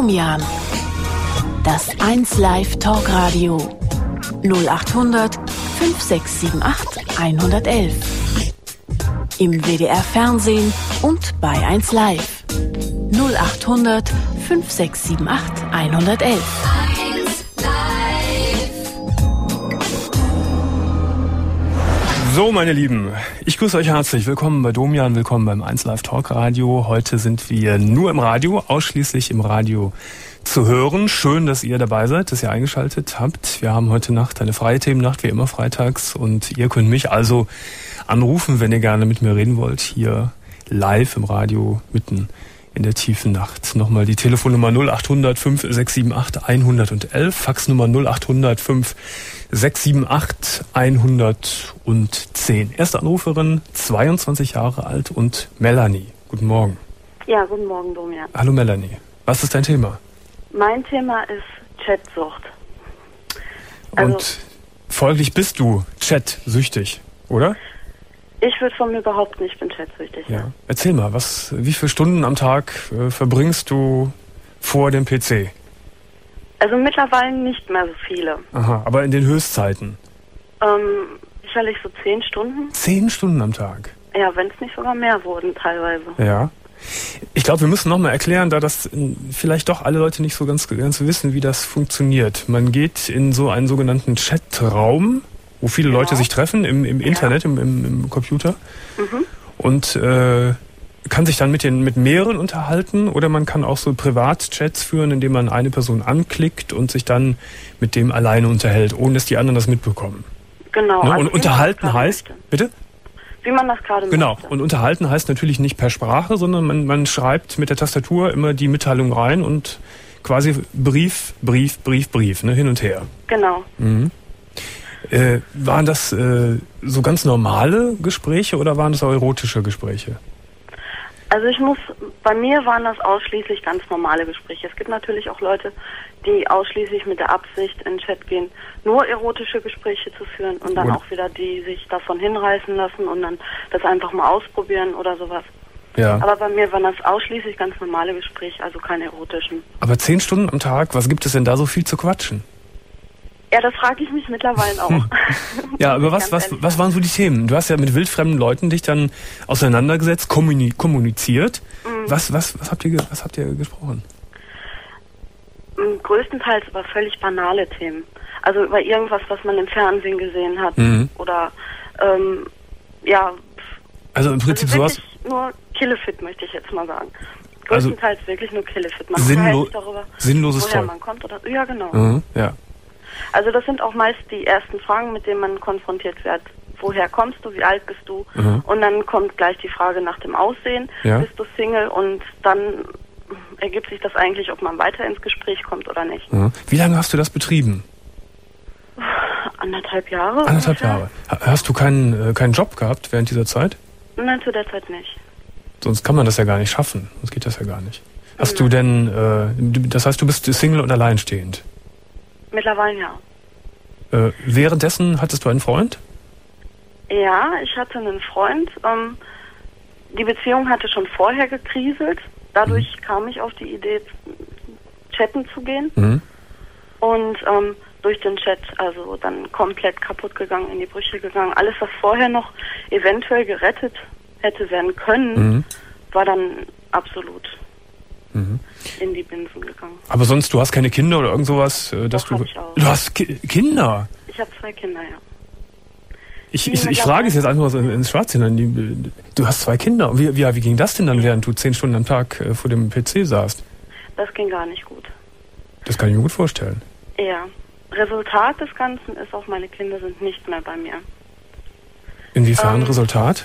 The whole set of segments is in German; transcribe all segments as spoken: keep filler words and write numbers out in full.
Domian. Das eins Live Talkradio. null acht hundert fünf sechs sieben acht hundertelf. Im W D R Fernsehen und bei eins Live. null acht hundert fünf sechs sieben acht hundertelf. So, meine Lieben, ich grüße euch herzlich. Willkommen bei Domian, willkommen beim eins Live Talk Radio. Heute sind wir nur im Radio, ausschließlich im Radio zu hören. Schön, dass ihr dabei seid, dass ihr eingeschaltet habt. Wir haben heute Nacht eine freie Themennacht, wie immer freitags. Und ihr könnt mich also anrufen, wenn ihr gerne mit mir reden wollt, hier live im Radio mitten in der tiefen Nacht. Nochmal die Telefonnummer null acht hundert fünf sechs sieben acht hundertelf, Faxnummer null acht hundert fünf sechs sieben acht hundertzehn. Erste Anruferin, zweiundzwanzig Jahre alt und Melanie. Guten Morgen. Ja, guten Morgen, Domian. Hallo Melanie. Was ist dein Thema? Mein Thema ist Chatsucht. Also, und folglich bist du chatsüchtig, oder? Ich würde von mir behaupten, ich bin chatsüchtig. Ja. Ja. Erzähl mal, was, wie viele Stunden am Tag äh, verbringst du vor dem P C? Also mittlerweile nicht mehr so viele. Aha, aber in den Höchstzeiten? Ähm, sicherlich so zehn Stunden. Zehn Stunden am Tag? Ja, wenn es nicht sogar mehr wurden teilweise. Ja. Ich glaube, wir müssen nochmal erklären, da das vielleicht doch alle Leute nicht so ganz, ganz wissen, wie das funktioniert. Man geht in so einen sogenannten Chatraum, wo viele genau. Leute sich treffen, im, im Internet, ja. im, im, im Computer. Mhm. Und äh, kann sich dann mit den mit mehreren unterhalten, oder man kann auch so Privatchats führen, indem man eine Person anklickt und sich dann mit dem alleine unterhält, ohne dass die anderen das mitbekommen. Genau. Ne? Also und unterhalten heißt, möchte. Bitte? Wie man das gerade Genau. möchte. Und unterhalten heißt natürlich nicht per Sprache, sondern man, man schreibt mit der Tastatur immer die Mitteilung rein und quasi Brief, Brief, Brief, Brief, ne, hin und her. Genau. Mhm. Äh, waren das äh, so ganz normale Gespräche oder waren das auch erotische Gespräche? Also ich muss, bei mir waren das ausschließlich ganz normale Gespräche. Es gibt natürlich auch Leute, die ausschließlich mit der Absicht in den Chat gehen, nur erotische Gespräche zu führen und dann oder auch wieder die sich davon hinreißen lassen und dann das einfach mal ausprobieren oder sowas. Ja. Aber bei mir waren das ausschließlich ganz normale Gespräche, also keine erotischen. Aber zehn Stunden am Tag, was gibt es denn da so viel zu quatschen? Ja, das frage ich mich mittlerweile auch. Ja, aber was, was, was waren so die Themen? Du hast ja mit wildfremden Leuten dich dann auseinandergesetzt, kommuni- kommuniziert. Mhm. Was, was, was habt ihr, was habt ihr gesprochen? Größtenteils über völlig banale Themen. Also über irgendwas, was man im Fernsehen gesehen hat. Mhm. Oder, ähm, ja. Also im Prinzip also sowas. Nur Killefit, möchte ich jetzt mal sagen. Größtenteils also wirklich nur Killefit. Man sinnlo- sich darüber, sinnloses woher Zeug. man kommt oder, ja, genau. Mhm, ja. Also das sind auch meist die ersten Fragen, mit denen man konfrontiert wird. Woher kommst du, wie alt bist du? Mhm. Und dann kommt gleich die Frage nach dem Aussehen. Ja. Bist du Single? Und dann ergibt sich das eigentlich, ob man weiter ins Gespräch kommt oder nicht. Mhm. Wie lange hast du das betrieben? Anderthalb Jahre. Anderthalb Jahre. Hast du keinen, äh, keinen Job gehabt während dieser Zeit? Nein, zu der Zeit nicht. Sonst kann man das ja gar nicht schaffen. Sonst geht das ja gar nicht. Hast Nein. du denn, äh, das heißt, du bist Single und alleinstehend? Mittlerweile ja. Äh, währenddessen hattest du einen Freund? Ja, ich hatte einen Freund. Ähm, die Beziehung hatte schon vorher gekriselt. Dadurch mhm. kam ich auf die Idee, chatten zu gehen. Mhm. Und ähm, durch den Chat also dann komplett kaputt gegangen, in die Brüche gegangen. Alles, was vorher noch eventuell gerettet hätte werden können, mhm. war dann absolut mhm. in die Binsen gegangen. Aber sonst, du hast keine Kinder oder irgend sowas, dass Doch, du... Ich auch. Du hast Ki- Kinder? Ich habe zwei Kinder, ja. Ich, ich, ich frage es jetzt einfach mal ins Schwarze hinein. Du hast zwei Kinder. Wie, wie, wie ging das denn dann, während du zehn Stunden am Tag vor dem P C saßt? Das ging gar nicht gut. Das kann ich mir gut vorstellen. Ja. Resultat des Ganzen ist auch, meine Kinder sind nicht mehr bei mir. Inwiefern ähm, Resultat?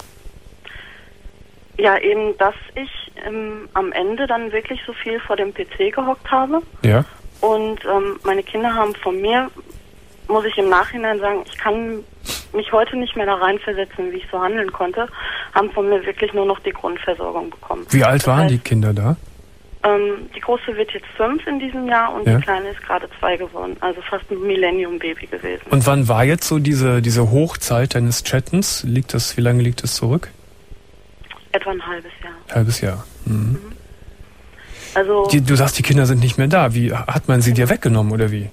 Ja, eben, dass ich ähm, am Ende dann wirklich so viel vor dem P C gehockt habe. Ja. Und ähm, meine Kinder haben von mir, muss ich im Nachhinein sagen, ich kann mich heute nicht mehr da reinversetzen, wie ich so handeln konnte, haben von mir wirklich nur noch die Grundversorgung bekommen. Wie alt das waren heißt, die Kinder da? Ähm, die Große wird jetzt fünf in diesem Jahr und ja. die Kleine ist gerade zwei geworden. Also fast ein Millennium-Baby gewesen. Und wann war jetzt so diese, diese Hochzeit deines Chattens? Liegt das, wie lange liegt das zurück? Etwa ein halbes Jahr. Halbes Jahr. Mhm. Mhm. Also die, du sagst, die Kinder sind nicht mehr da. Wie hat man sie dir weggenommen oder wie?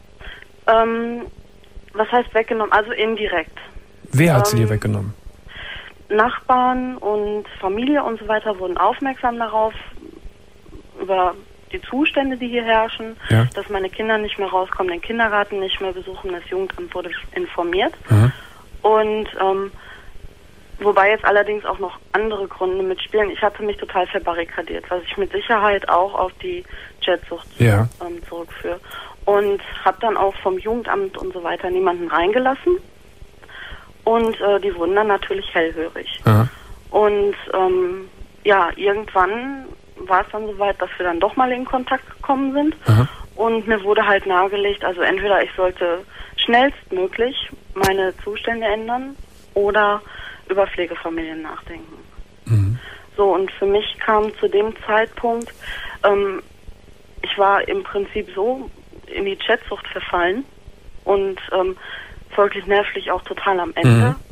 Ähm, was heißt weggenommen? Also indirekt. Wer hat ähm, sie dir weggenommen? Nachbarn und Familie und so weiter wurden aufmerksam darauf, über die Zustände, die hier herrschen, ja. dass meine Kinder nicht mehr rauskommen, den Kindergarten nicht mehr besuchen, das Jugendamt wurde informiert. Mhm. Und ähm, wobei jetzt allerdings auch noch andere Gründe mitspielen. Ich hatte mich total verbarrikadiert, was ich mit Sicherheit auch auf die Chatsucht ja. ähm, zurückführe. Und habe dann auch vom Jugendamt und so weiter niemanden reingelassen. Und äh, die wurden dann natürlich hellhörig. Mhm. Und ähm, ja, irgendwann war es dann soweit, dass wir dann doch mal in Kontakt gekommen sind. Mhm. Und mir wurde halt nahegelegt, also entweder ich sollte schnellstmöglich meine Zustände ändern oder über Pflegefamilien nachdenken. Mhm. So, und für mich kam zu dem Zeitpunkt, ähm, ich war im Prinzip so in die Chatsucht verfallen und ähm, folglich nervlich auch total am Ende. Mhm.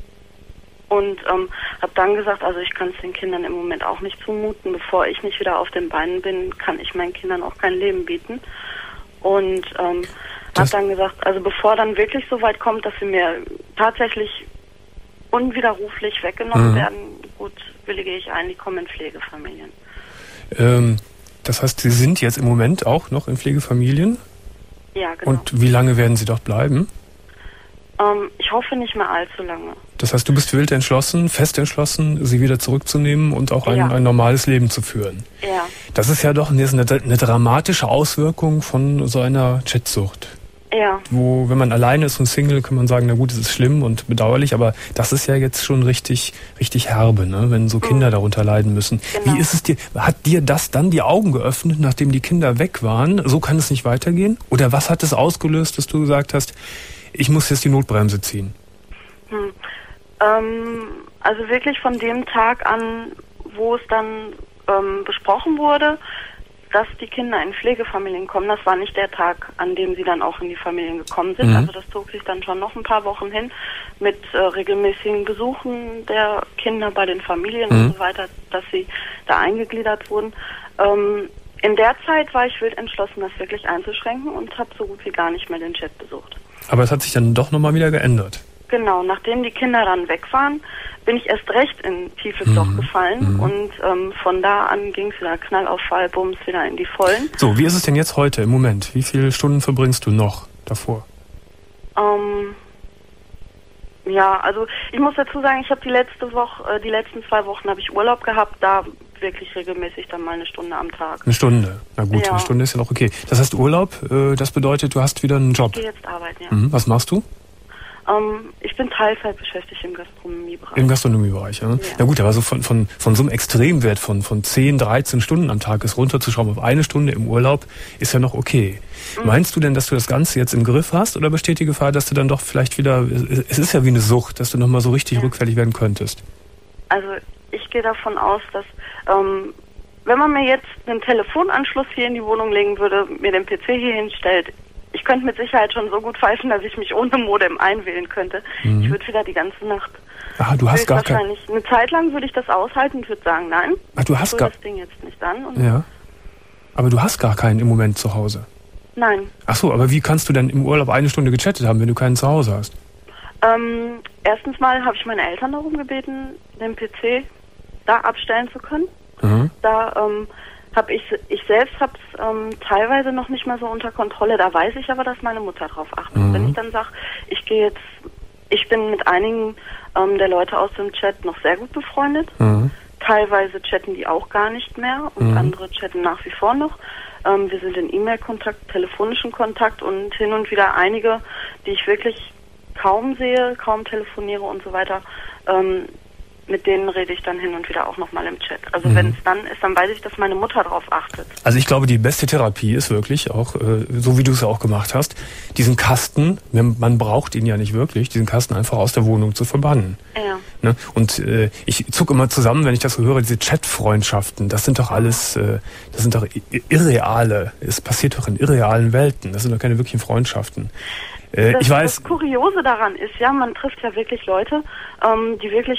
Und ähm, habe dann gesagt, also ich kann es den Kindern im Moment auch nicht zumuten. Bevor ich nicht wieder auf den Beinen bin, kann ich meinen Kindern auch kein Leben bieten. Und ähm, habe dann gesagt, also bevor dann wirklich so weit kommt, dass sie mir tatsächlich unwiderruflich weggenommen mhm. werden, gut, willige ich ein, die kommen in Pflegefamilien. Ähm, das heißt, Sie sind jetzt im Moment auch noch in Pflegefamilien? Ja, genau. Und wie lange werden Sie dort bleiben? Ähm, ich hoffe nicht mehr allzu lange. Das heißt, du bist wild entschlossen, fest entschlossen, sie wieder zurückzunehmen und auch ein, ja. ein normales Leben zu führen. Ja. Das ist ja doch eine, eine dramatische Auswirkung von so einer Chatsucht. Ja. Wo, wenn man alleine ist und Single, kann man sagen, na gut, es ist schlimm und bedauerlich, aber das ist ja jetzt schon richtig, richtig herbe, ne? Wenn so Kinder mhm. darunter leiden müssen. Genau. Wie ist es dir, hat dir das dann die Augen geöffnet, nachdem die Kinder weg waren? So kann es nicht weitergehen? Oder was hat es ausgelöst, dass du gesagt hast, ich muss jetzt die Notbremse ziehen? Hm. Ähm, also wirklich von dem Tag an, wo es dann ähm, besprochen wurde, dass die Kinder in Pflegefamilien kommen, das war nicht der Tag, an dem sie dann auch in die Familien gekommen sind. Mhm. Also das zog sich dann schon noch ein paar Wochen hin mit äh, regelmäßigen Besuchen der Kinder bei den Familien mhm. und so weiter, dass sie da eingegliedert wurden. Ähm, in der Zeit war ich wild entschlossen, das wirklich einzuschränken und habe so gut wie gar nicht mehr den Chat besucht. Aber es hat sich dann doch nochmal wieder geändert. Genau, nachdem die Kinder dann weg waren, bin ich erst recht in tiefes Loch mhm. gefallen mhm. und ähm, von da an ging es wieder Knall auf Fall, Bums, wieder in die Vollen. So, wie ist es denn jetzt heute im Moment? Wie viele Stunden verbringst du noch davor? Ähm, ja, also ich muss dazu sagen, ich habe die letzte Woche, äh, die letzten zwei Wochen habe ich Urlaub gehabt, da wirklich regelmäßig dann mal eine Stunde am Tag. Eine Stunde? Na gut, ja. Eine Stunde ist ja noch okay. Das heißt Urlaub, äh, das bedeutet, du hast wieder einen Job? Ich gehe jetzt arbeiten, ja. Mhm. Was machst du? Ähm, ich bin Teilzeit beschäftigt im Gastronomiebereich. Im Gastronomiebereich, ja. ja. Na gut, aber so von, von, von so einem Extremwert von, von zehn, dreizehn Stunden am Tag ist runterzuschrauben auf eine Stunde im Urlaub, ist ja noch okay. Mhm. Meinst du denn, dass du das Ganze jetzt im Griff hast oder besteht die Gefahr, dass du dann doch vielleicht wieder, es ist ja wie eine Sucht, dass du nochmal so richtig ja. rückfällig werden könntest? Also ich gehe davon aus, dass ähm, wenn man mir jetzt einen Telefonanschluss hier in die Wohnung legen würde, mir den P C hier hinstellt, ich könnte mit Sicherheit schon so gut pfeifen, dass ich mich ohne Modem einwählen könnte. Mhm. Ich würde wieder die ganze Nacht. Ah, du hast gar kein... Eine Zeit lang würde ich das aushalten und würde sagen, nein. Ach, du hast ich gar... das Ding jetzt nicht an. Und ja. Aber du hast gar keinen im Moment zu Hause. Nein. Ach so, aber wie kannst du denn im Urlaub eine Stunde gechattet haben, wenn du keinen zu Hause hast? Ähm, erstens mal habe ich meine Eltern darum gebeten, den P C da abstellen zu können. Mhm. Da ähm, habe ich, ich selbst habe es ähm, teilweise noch nicht mal so unter Kontrolle. Da weiß ich aber, dass meine Mutter drauf achtet. Mhm. Wenn ich dann sage, ich gehe jetzt, ich bin mit einigen ähm, der Leute aus dem Chat noch sehr gut befreundet. Mhm. Teilweise chatten die auch gar nicht mehr und mhm. andere chatten nach wie vor noch. Ähm, wir sind in E-Mail-Kontakt, telefonischen Kontakt und hin und wieder einige, die ich wirklich kaum sehe, kaum telefoniere und so weiter. Ähm, mit denen rede ich dann hin und wieder auch nochmal im Chat. Also mhm. wenn es dann ist, dann weiß ich, dass meine Mutter drauf achtet. Also ich glaube, die beste Therapie ist wirklich auch, äh, so wie du es ja auch gemacht hast, diesen Kasten, man braucht ihn ja nicht wirklich, diesen Kasten einfach aus der Wohnung zu verbannen. Ja. Ne? Und äh, ich zucke immer zusammen, wenn ich das so höre, diese Chat-Freundschaften, das sind doch alles, äh, das sind doch irreale, es passiert doch in irrealen Welten, das sind doch keine wirklichen Freundschaften. Äh, das, ich weiß. Das Kuriose daran ist, ja, man trifft ja wirklich Leute, ähm, die wirklich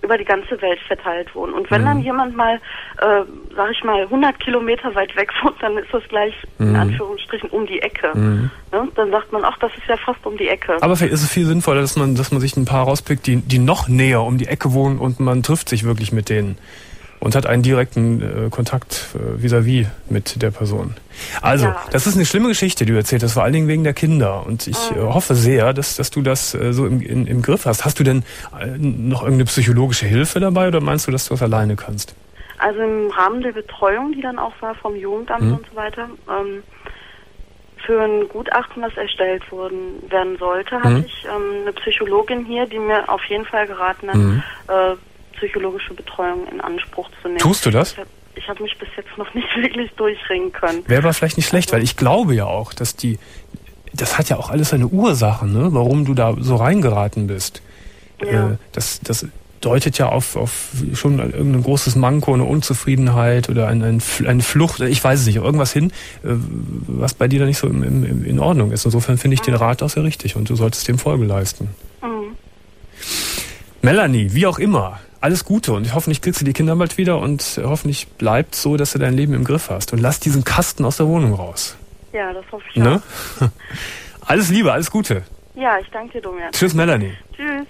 über die ganze Welt verteilt wohnen. Und wenn mhm. dann jemand mal, äh, sag ich mal, hundert Kilometer weit weg wohnt, dann ist das gleich mhm. in Anführungsstrichen um die Ecke. Mhm. Ja, dann sagt man, ach, das ist ja fast um die Ecke. Aber vielleicht ist es viel sinnvoller, dass man, dass man sich ein paar rauspickt, die, die noch näher um die Ecke wohnen und man trifft sich wirklich mit denen und hat einen direkten äh, Kontakt äh, vis-à-vis mit der Person. Also, ja. Das ist eine schlimme Geschichte, die du erzählt hast, vor allen Dingen wegen der Kinder. Und ich mhm. äh, hoffe sehr, dass, dass du das äh, so im, in, im Griff hast. Hast du denn äh, noch irgendeine psychologische Hilfe dabei oder meinst du, dass du das alleine kannst? Also im Rahmen der Betreuung, die dann auch war vom Jugendamt mhm. und so weiter, ähm, für ein Gutachten, was erstellt worden, werden sollte, mhm. hatte ich ähm, eine Psychologin hier, die mir auf jeden Fall geraten hat, mhm. äh, psychologische Betreuung in Anspruch zu nehmen. Tust du das? Ich habe ich hab mich bis jetzt noch nicht wirklich durchringen können. Wäre aber vielleicht nicht schlecht, also, weil ich glaube ja auch, dass die, das hat ja auch alles eine Ursache, ne, warum du da so reingeraten bist. Ja. Äh, das, das deutet ja auf, auf schon irgendein großes Manko, eine Unzufriedenheit oder ein, ein, eine Flucht, ich weiß es nicht, irgendwas hin, was bei dir da nicht so im, im, in Ordnung ist. Insofern finde ich mhm. den Rat auch sehr richtig und du solltest dem Folge leisten. Mhm. Melanie, wie auch immer, alles Gute und hoffentlich kriegst du die Kinder bald wieder und hoffentlich bleibt so, dass du dein Leben im Griff hast und lass diesen Kasten aus der Wohnung raus. Ja, das hoffe ich ne? auch. Alles Liebe, alles Gute. Ja, ich danke dir, Domian. Tschüss, Melanie. Tschüss.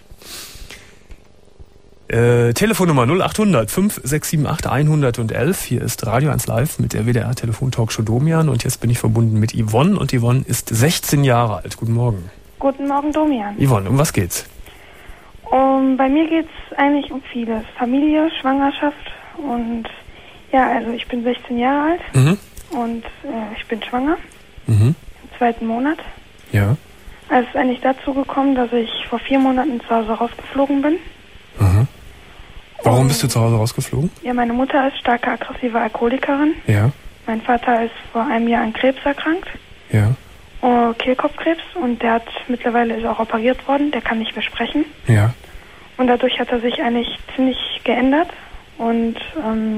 Äh, Telefonnummer null acht hundert fünf sechs sieben acht hundertelf. Hier ist Radio eins Live mit der W D R-Telefon-Talkshow Domian und jetzt bin ich verbunden mit Yvonne und Yvonne ist sechzehn Jahre alt. Guten Morgen. Guten Morgen, Domian. Yvonne, um was geht's? Um, bei mir geht's eigentlich um vieles. Familie, Schwangerschaft und ja, also ich bin sechzehn Jahre alt mhm. und äh, ich bin schwanger mhm. im zweiten Monat. Ja. Also es ist eigentlich dazu gekommen, dass ich vor vier Monaten zu Hause rausgeflogen bin. Mhm. Warum und, bist du zu Hause rausgeflogen? Ja, meine Mutter ist starke aggressive Alkoholikerin. Ja. Mein Vater ist vor einem Jahr an Krebs erkrankt. Ja. Uh, Kehlkopfkrebs und der hat mittlerweile ist auch operiert worden, der kann nicht mehr sprechen. Ja. Und dadurch hat er sich eigentlich ziemlich geändert und ähm,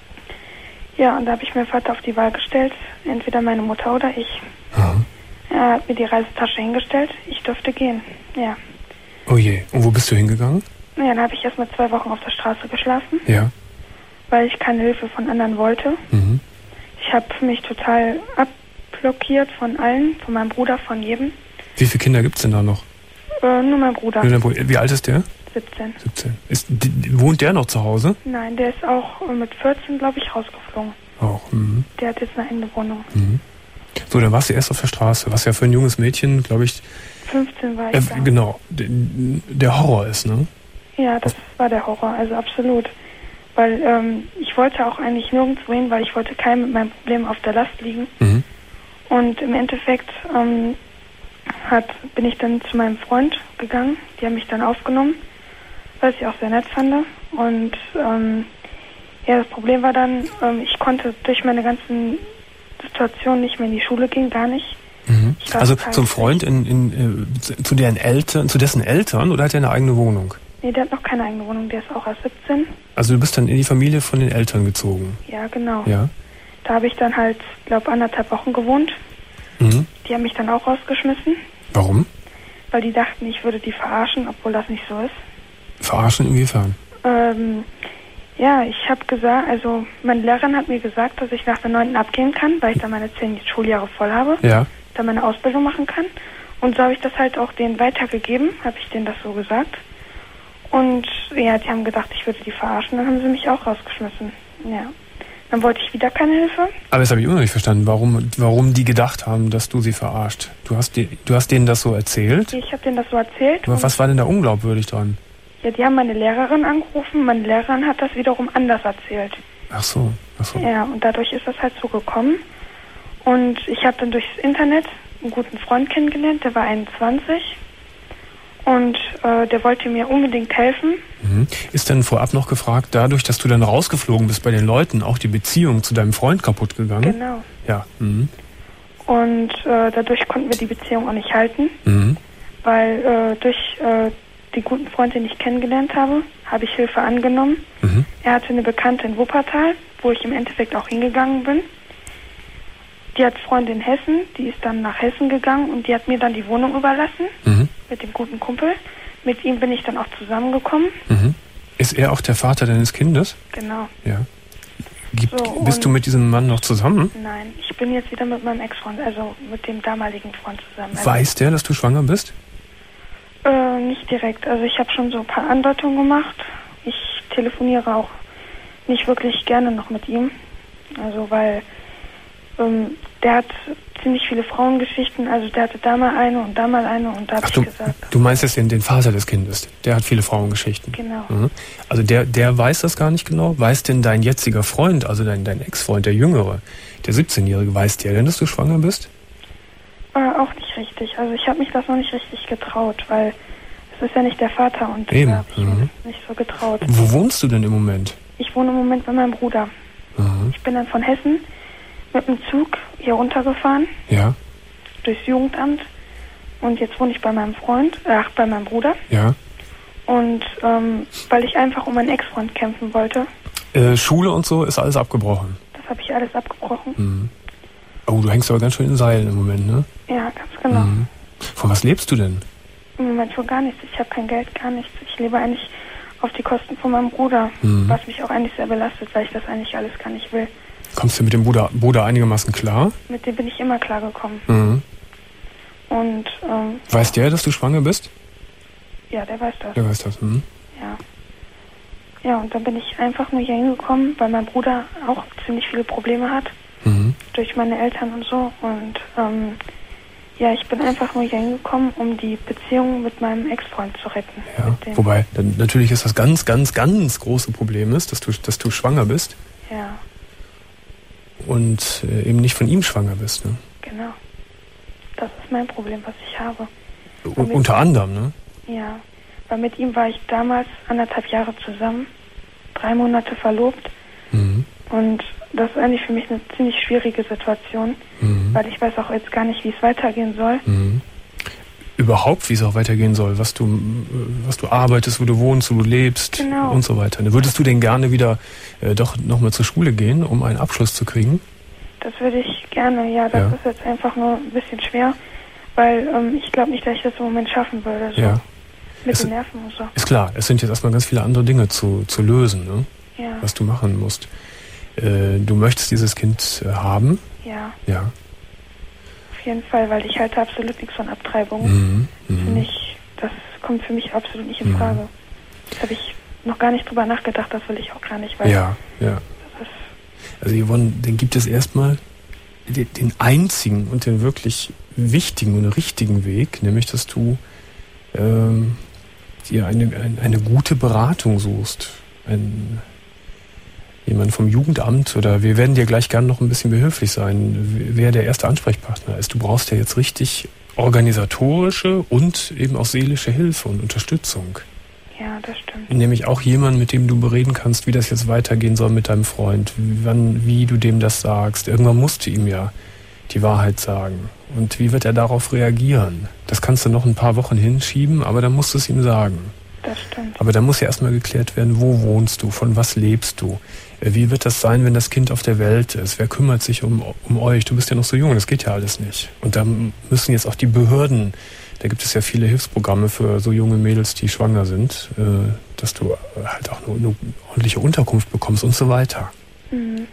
ja, und da habe ich meinen Vater auf die Wahl gestellt, entweder meine Mutter oder ich. Mhm. Er hat mir die Reisetasche hingestellt, ich durfte gehen, ja. Oh je, und wo bist du hingegangen? Ja, dann habe ich erstmal zwei Wochen auf der Straße geschlafen. Ja. Weil ich keine Hilfe von anderen wollte. Mhm. Ich habe mich total abblockiert von allen, von meinem Bruder, von jedem. Wie viele Kinder gibt's denn da noch? Äh, nur mein Bruder. Wie alt ist der? siebzehn. siebzehn. Ist, die, wohnt der noch zu Hause? Nein, der ist auch mit vierzehn, glaube ich, rausgeflogen. Auch, mhm. Der hat jetzt eine eigene Wohnung. Mhm. So, dann warst du erst auf der Straße, was ja für ein junges Mädchen, glaube ich... fünfzehn war ich äh, da. Genau, der, der Horror ist, ne? Ja, das war der Horror, also absolut. Weil ähm, ich wollte auch eigentlich nirgendwo hin, weil ich wollte keinem mit meinem Problem auf der Last liegen. Mhm. Und im Endeffekt ähm, hat, bin ich dann zu meinem Freund gegangen, die haben mich dann aufgenommen, was ich auch sehr nett fand. Und ähm, ja, das Problem war dann, ähm, ich konnte durch meine ganzen Situationen nicht mehr in die Schule gehen, gar nicht. Mhm. Also zum Freund in, in, äh, zu deren Eltern, zu dessen Eltern oder hat er eine eigene Wohnung? Nee, der hat noch keine eigene Wohnung, der ist auch erst siebzehn. Also du bist dann in die Familie von den Eltern gezogen? Ja, genau. Ja. Da habe ich dann halt, glaube anderthalb Wochen gewohnt. Mhm. Die haben mich dann auch rausgeschmissen. Warum? Weil die dachten, ich würde die verarschen, obwohl das nicht so ist. Verarschen inwiefern? Ähm, ja, ich habe gesagt, also meine Lehrerin hat mir gesagt, dass ich nach der neunten abgehen kann, weil ich dann meine zehn Schuljahre voll habe. Ja. Dann meine Ausbildung machen kann. Und so habe ich das halt auch denen weitergegeben, habe ich denen das so gesagt. Und ja, die haben gedacht, ich würde die verarschen, dann haben sie mich auch rausgeschmissen. Ja. Dann wollte ich wieder keine Hilfe. Aber das habe ich immer noch nicht verstanden, warum, warum die gedacht haben, dass du sie verarscht. Du hast, die, du hast denen das so erzählt? Ich habe denen das so erzählt. Aber was war denn da unglaubwürdig dran? Ja, die haben meine Lehrerin angerufen, meine Lehrerin hat das wiederum anders erzählt. Ach so, ach so. Ja, und dadurch ist das halt so gekommen. Und ich habe dann durchs Internet einen guten Freund kennengelernt, der war einundzwanzig. Und äh, der wollte mir unbedingt helfen. Mhm. Ist denn vorab noch gefragt, dadurch, dass du dann rausgeflogen bist bei den Leuten, auch die Beziehung zu deinem Freund kaputt gegangen? Genau. Ja. Mhm. Und äh, dadurch konnten wir die Beziehung auch nicht halten. Mhm. Weil äh, durch äh, den guten Freund, den ich kennengelernt habe, habe ich Hilfe angenommen. Mhm. Er hatte eine Bekannte in Wuppertal, wo ich im Endeffekt auch hingegangen bin. Die hat Freunde in Hessen, die ist dann nach Hessen gegangen und die hat mir dann die Wohnung überlassen, mhm. mit dem guten Kumpel. Mit ihm bin ich dann auch zusammengekommen. Mhm. Ist er auch der Vater deines Kindes? Genau. Ja. Gibt, So, bist du mit diesem Mann noch zusammen? Nein, ich bin jetzt wieder mit meinem Ex-Freund, also mit dem damaligen Freund zusammen. Also, Weiß der, dass du schwanger bist? Äh, nicht direkt. Also ich habe schon so ein paar Andeutungen gemacht. Ich telefoniere auch nicht wirklich gerne noch mit ihm. Also weil ähm, der hat ziemlich viele Frauengeschichten. Also der hatte da mal eine und da mal eine und da habe ich du, gesagt. Du meinst jetzt den, den Vater des Kindes. Der hat viele Frauengeschichten. Genau. Mhm. Also der, der weiß das gar nicht genau. Weiß denn dein jetziger Freund, also dein, dein Ex-Freund, der Jüngere, der siebzehnjährige, weiß der denn, dass du schwanger bist? Äh, auch nicht richtig. Also ich habe mich das noch nicht richtig getraut, weil es ist ja nicht der Vater und Eben. da habe ich Mhm. mir nicht so getraut. Wo wohnst du denn im Moment? Ich wohne im Moment bei meinem Bruder. Mhm. Ich bin dann von Hessen mit dem Zug hier runtergefahren, Ja, durchs Jugendamt. Und jetzt wohne ich bei meinem Freund, äh, ach, bei meinem Bruder. ja. Und ähm, weil ich einfach um meinen Ex-Freund kämpfen wollte, Äh, Schule und so ist alles abgebrochen. das habe ich alles abgebrochen. Mhm. Oh, du hängst aber ganz schön in Seilen im Moment, ne? Ja, ganz genau. Mhm. Von was lebst du denn? Im Moment für gar nichts. Ich habe kein Geld, gar nichts. Ich lebe eigentlich auf die Kosten von meinem Bruder, Mhm. was mich auch eigentlich sehr belastet, weil ich das eigentlich alles gar nicht will. Kommst du mit dem Bruder, Bruder einigermaßen klar? Mit dem bin ich immer klargekommen. Mhm. Und ähm, Weiß der, dass du schwanger bist? ja, der weiß das. Der weiß das. Mhm. Ja. Ja, und dann bin ich einfach nur hier hingekommen, weil mein Bruder auch ziemlich viele Probleme hat. Mhm. Durch meine Eltern und so. Und ähm, ja, ich bin einfach nur hier hingekommen, um die Beziehung mit meinem Ex-Freund zu retten. Ja. Mit dem- Wobei, dann, natürlich ist das ganz, ganz, ganz große Problem ist, dass du, dass du schwanger bist Ja, und äh, eben nicht von ihm schwanger bist. Ne? genau. Das ist mein Problem, was ich habe. U Damit- unter anderem, ne? Ja, weil mit ihm war ich damals anderthalb Jahre zusammen, drei Monate verlobt. Mhm. Und das ist eigentlich für mich eine ziemlich schwierige Situation, Mhm. weil ich weiß auch jetzt gar nicht, wie es weitergehen soll. Mhm. Überhaupt, wie es auch weitergehen soll, was du, äh, was du arbeitest, wo du wohnst, wo du lebst Genau. und so weiter. Ne? Würdest du denn gerne wieder äh, doch nochmal zur Schule gehen, um einen Abschluss zu kriegen? Das würde ich gerne, ja, das Ja. ist jetzt einfach nur ein bisschen schwer, weil ähm, ich glaube nicht, dass ich das im Moment schaffen würde, so Ja. mit Es- den Nerven und so. Ist klar, es sind jetzt erstmal ganz viele andere Dinge zu, zu lösen, ne? Ja, Was du machen musst. Äh, du möchtest dieses Kind äh, haben? ja, Ja. auf jeden Fall, weil ich halte absolut nichts von Abtreibung. Mhm. Finde Mhm. ich, das kommt für mich absolut nicht in Mhm. Frage. Da habe ich noch gar nicht drüber nachgedacht, das will ich auch gar nicht, weil Ja, ja. das ist, Also Yvonne, dann gibt es erstmal den, den einzigen und den wirklich wichtigen und richtigen Weg, nämlich dass du ähm, dir eine, eine, eine gute Beratung suchst. Ein, jemand vom Jugendamt oder wir werden dir gleich gerne noch ein bisschen behilflich sein, wer der erste Ansprechpartner ist. Du brauchst ja jetzt richtig organisatorische und eben auch seelische Hilfe und Unterstützung. ja, das stimmt. Nämlich auch jemand, mit dem du bereden kannst, wie das jetzt weitergehen soll mit deinem Freund, wann, wie du dem das sagst. Irgendwann musst du ihm ja die Wahrheit sagen. Und wie wird er darauf reagieren? Das kannst du noch ein paar Wochen hinschieben, aber dann musst du es ihm sagen. Das stimmt. Aber da muss ja erstmal geklärt werden, wo wohnst du, von was lebst du? Äh, Wie wird das sein, wenn das Kind auf der Welt ist? Wer kümmert sich um, um euch? Du bist ja noch so jung, das geht ja alles nicht. Und da müssen jetzt auch die Behörden, da gibt es ja viele Hilfsprogramme für so junge Mädels, die schwanger sind, äh, dass du halt auch eine, eine ordentliche Unterkunft bekommst und so weiter. Mhm.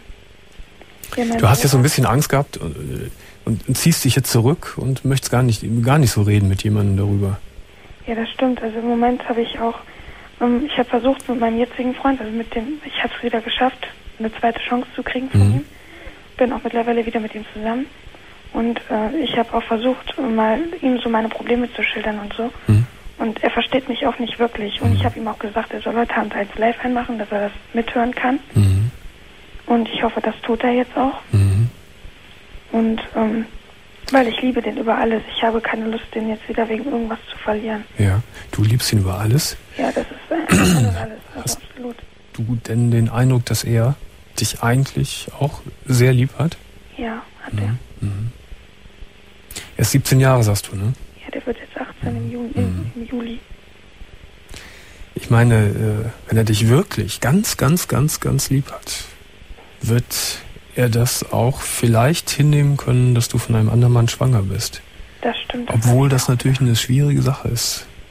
Ja, mein Du hast jetzt so ein Bruder- bisschen Angst gehabt äh, und, und ziehst dich jetzt zurück und möchtest gar nicht, gar nicht so reden mit jemandem darüber. Ja, das stimmt. Also im Moment habe ich auch, ähm, ich habe versucht mit meinem jetzigen Freund, also mit dem, ich habe es wieder geschafft, eine zweite Chance zu kriegen von Mhm. ihm. Bin auch mittlerweile wieder mit ihm zusammen. Und äh, ich habe auch versucht, mal ihm so meine Probleme zu schildern und so. Mhm. Und er versteht mich auch nicht wirklich. Und Mhm. ich habe ihm auch gesagt, er soll heute Abend eins live einmachen, dass er das mithören kann. Mhm. Und ich hoffe, das tut er jetzt auch. Mhm. Und ähm, weil ich liebe den über alles. Ich habe keine Lust, den jetzt wieder wegen irgendwas zu verlieren. Ja, du liebst ihn über alles. Ja, das ist einfach alles. Also Hast- absolut. Du denn den Eindruck, dass er dich eigentlich auch sehr lieb hat? Ja, hat er. Mhm. Er ist siebzehn Jahre, sagst du, ne? Ja, der wird jetzt achtzehn im, Juni, Mhm. im Juli. Ich meine, äh, wenn er dich wirklich ganz, ganz, ganz, ganz lieb hat, wird er das auch vielleicht hinnehmen können, dass du von einem anderen Mann schwanger bist. Das stimmt. Obwohl hab das ich auch. natürlich eine schwierige Sache ist.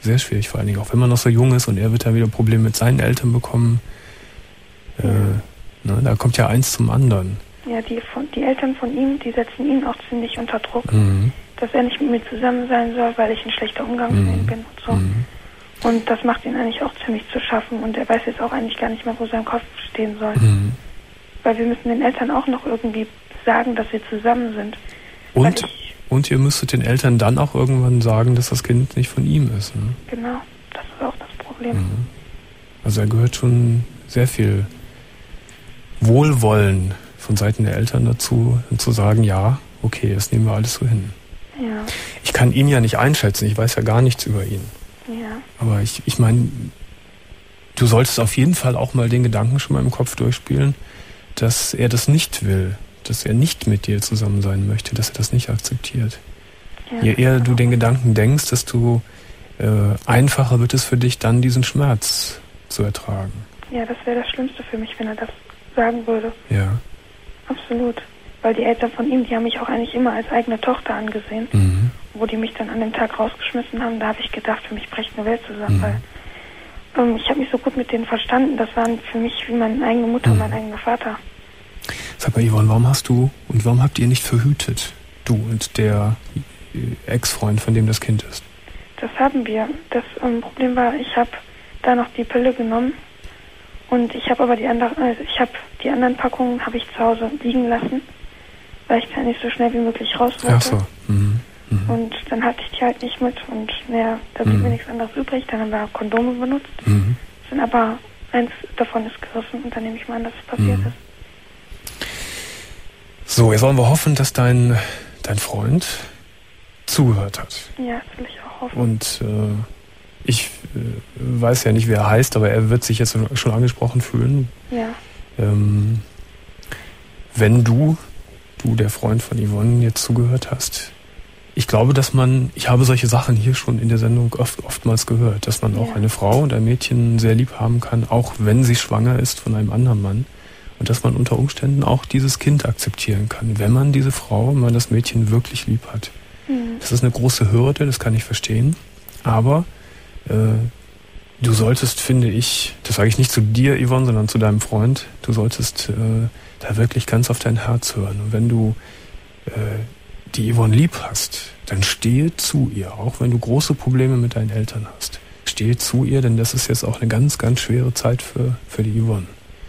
Sehr schwierig, vor allen Dingen auch wenn man noch so jung ist und er wird dann wieder Probleme mit seinen Eltern bekommen. Äh, ne, da kommt ja eins zum anderen. Ja, die, von, die Eltern von ihm, die setzen ihn auch ziemlich unter Druck, Mhm. dass er nicht mit mir zusammen sein soll, weil ich ein schlechter Umgang Mhm. mit ihm bin und so. Mhm. Und das macht ihn eigentlich auch ziemlich zu schaffen und er weiß jetzt auch eigentlich gar nicht mehr, wo sein Kopf stehen soll. Mhm. Weil wir müssen den Eltern auch noch irgendwie sagen, dass wir zusammen sind. Weil Und, ich, und ihr müsstet den Eltern dann auch irgendwann sagen, dass das Kind nicht von ihm ist. Ne? genau, das ist auch das Problem. Mhm. Also da gehört schon sehr viel Wohlwollen von Seiten der Eltern dazu, zu sagen, ja, okay, das nehmen wir alles so hin. Ja, Ich kann ihn ja nicht einschätzen, ich weiß ja gar nichts über ihn. ja, Aber ich, ich meine, du solltest auf jeden Fall auch mal den Gedanken schon mal im Kopf durchspielen, dass er das nicht will, dass er nicht mit dir zusammen sein möchte, dass er das nicht akzeptiert. ja. Je eher du den Gedanken denkst, desto äh, einfacher wird es für dich dann, diesen Schmerz zu ertragen. Ja, das wäre das Schlimmste für mich, wenn er das sagen würde. Ja. Absolut. Weil die Eltern von ihm, die haben mich auch eigentlich immer als eigene Tochter angesehen. Mhm. Wo die mich dann an dem Tag rausgeschmissen haben, da habe ich gedacht, für mich bricht eine Welt zusammen. Mhm. Weil ähm, ich habe mich so gut mit denen verstanden. Das waren für mich wie meine eigene Mutter, Mhm. mein eigener Vater. Sag mal, Yvonne, warum hast du und warum habt ihr nicht verhütet? Du und der äh, Ex-Freund, von dem das Kind ist. Das haben wir. Das ähm, Problem war, ich habe da noch die Pille genommen und ich habe aber die anderen, also ich habe die anderen Packungen habe ich zu Hause liegen lassen, weil ich da nicht so schnell wie möglich raus wollte. Ach so. Mhm. Mhm. Und dann hatte ich die halt nicht mit und naja, da blieb Mhm. mir nichts anderes übrig. Dann haben wir Kondome benutzt, Mhm. sind aber eins davon ist gerissen und dann nehme ich mal an, dass es passiert Mhm. ist. So, jetzt wollen wir hoffen, dass dein, dein Freund zugehört hat. Ja, das will ich auch hoffen. Und äh, ich äh, weiß ja nicht, wie er heißt, aber er wird sich jetzt schon angesprochen fühlen. Ja, Ähm, wenn du, du der Freund von Yvonne, jetzt zugehört hast, ich glaube, dass man, ich habe solche Sachen hier schon in der Sendung oft, oftmals gehört, dass man auch Ja. eine Frau und ein Mädchen sehr lieb haben kann, auch wenn sie schwanger ist von einem anderen Mann. Und dass man unter Umständen auch dieses Kind akzeptieren kann, wenn man diese Frau, wenn man das Mädchen wirklich lieb hat. mhm. Das ist eine große Hürde, das kann ich verstehen. Aber äh, du solltest, finde ich, das sage ich nicht zu dir, Yvonne, sondern zu deinem Freund, du solltest äh, da wirklich ganz auf dein Herz hören. Und wenn du äh, die Yvonne lieb hast, dann stehe zu ihr, auch wenn du große Probleme mit deinen Eltern hast. Stehe zu ihr, denn das ist jetzt auch eine ganz, ganz schwere Zeit für, für die Yvonne.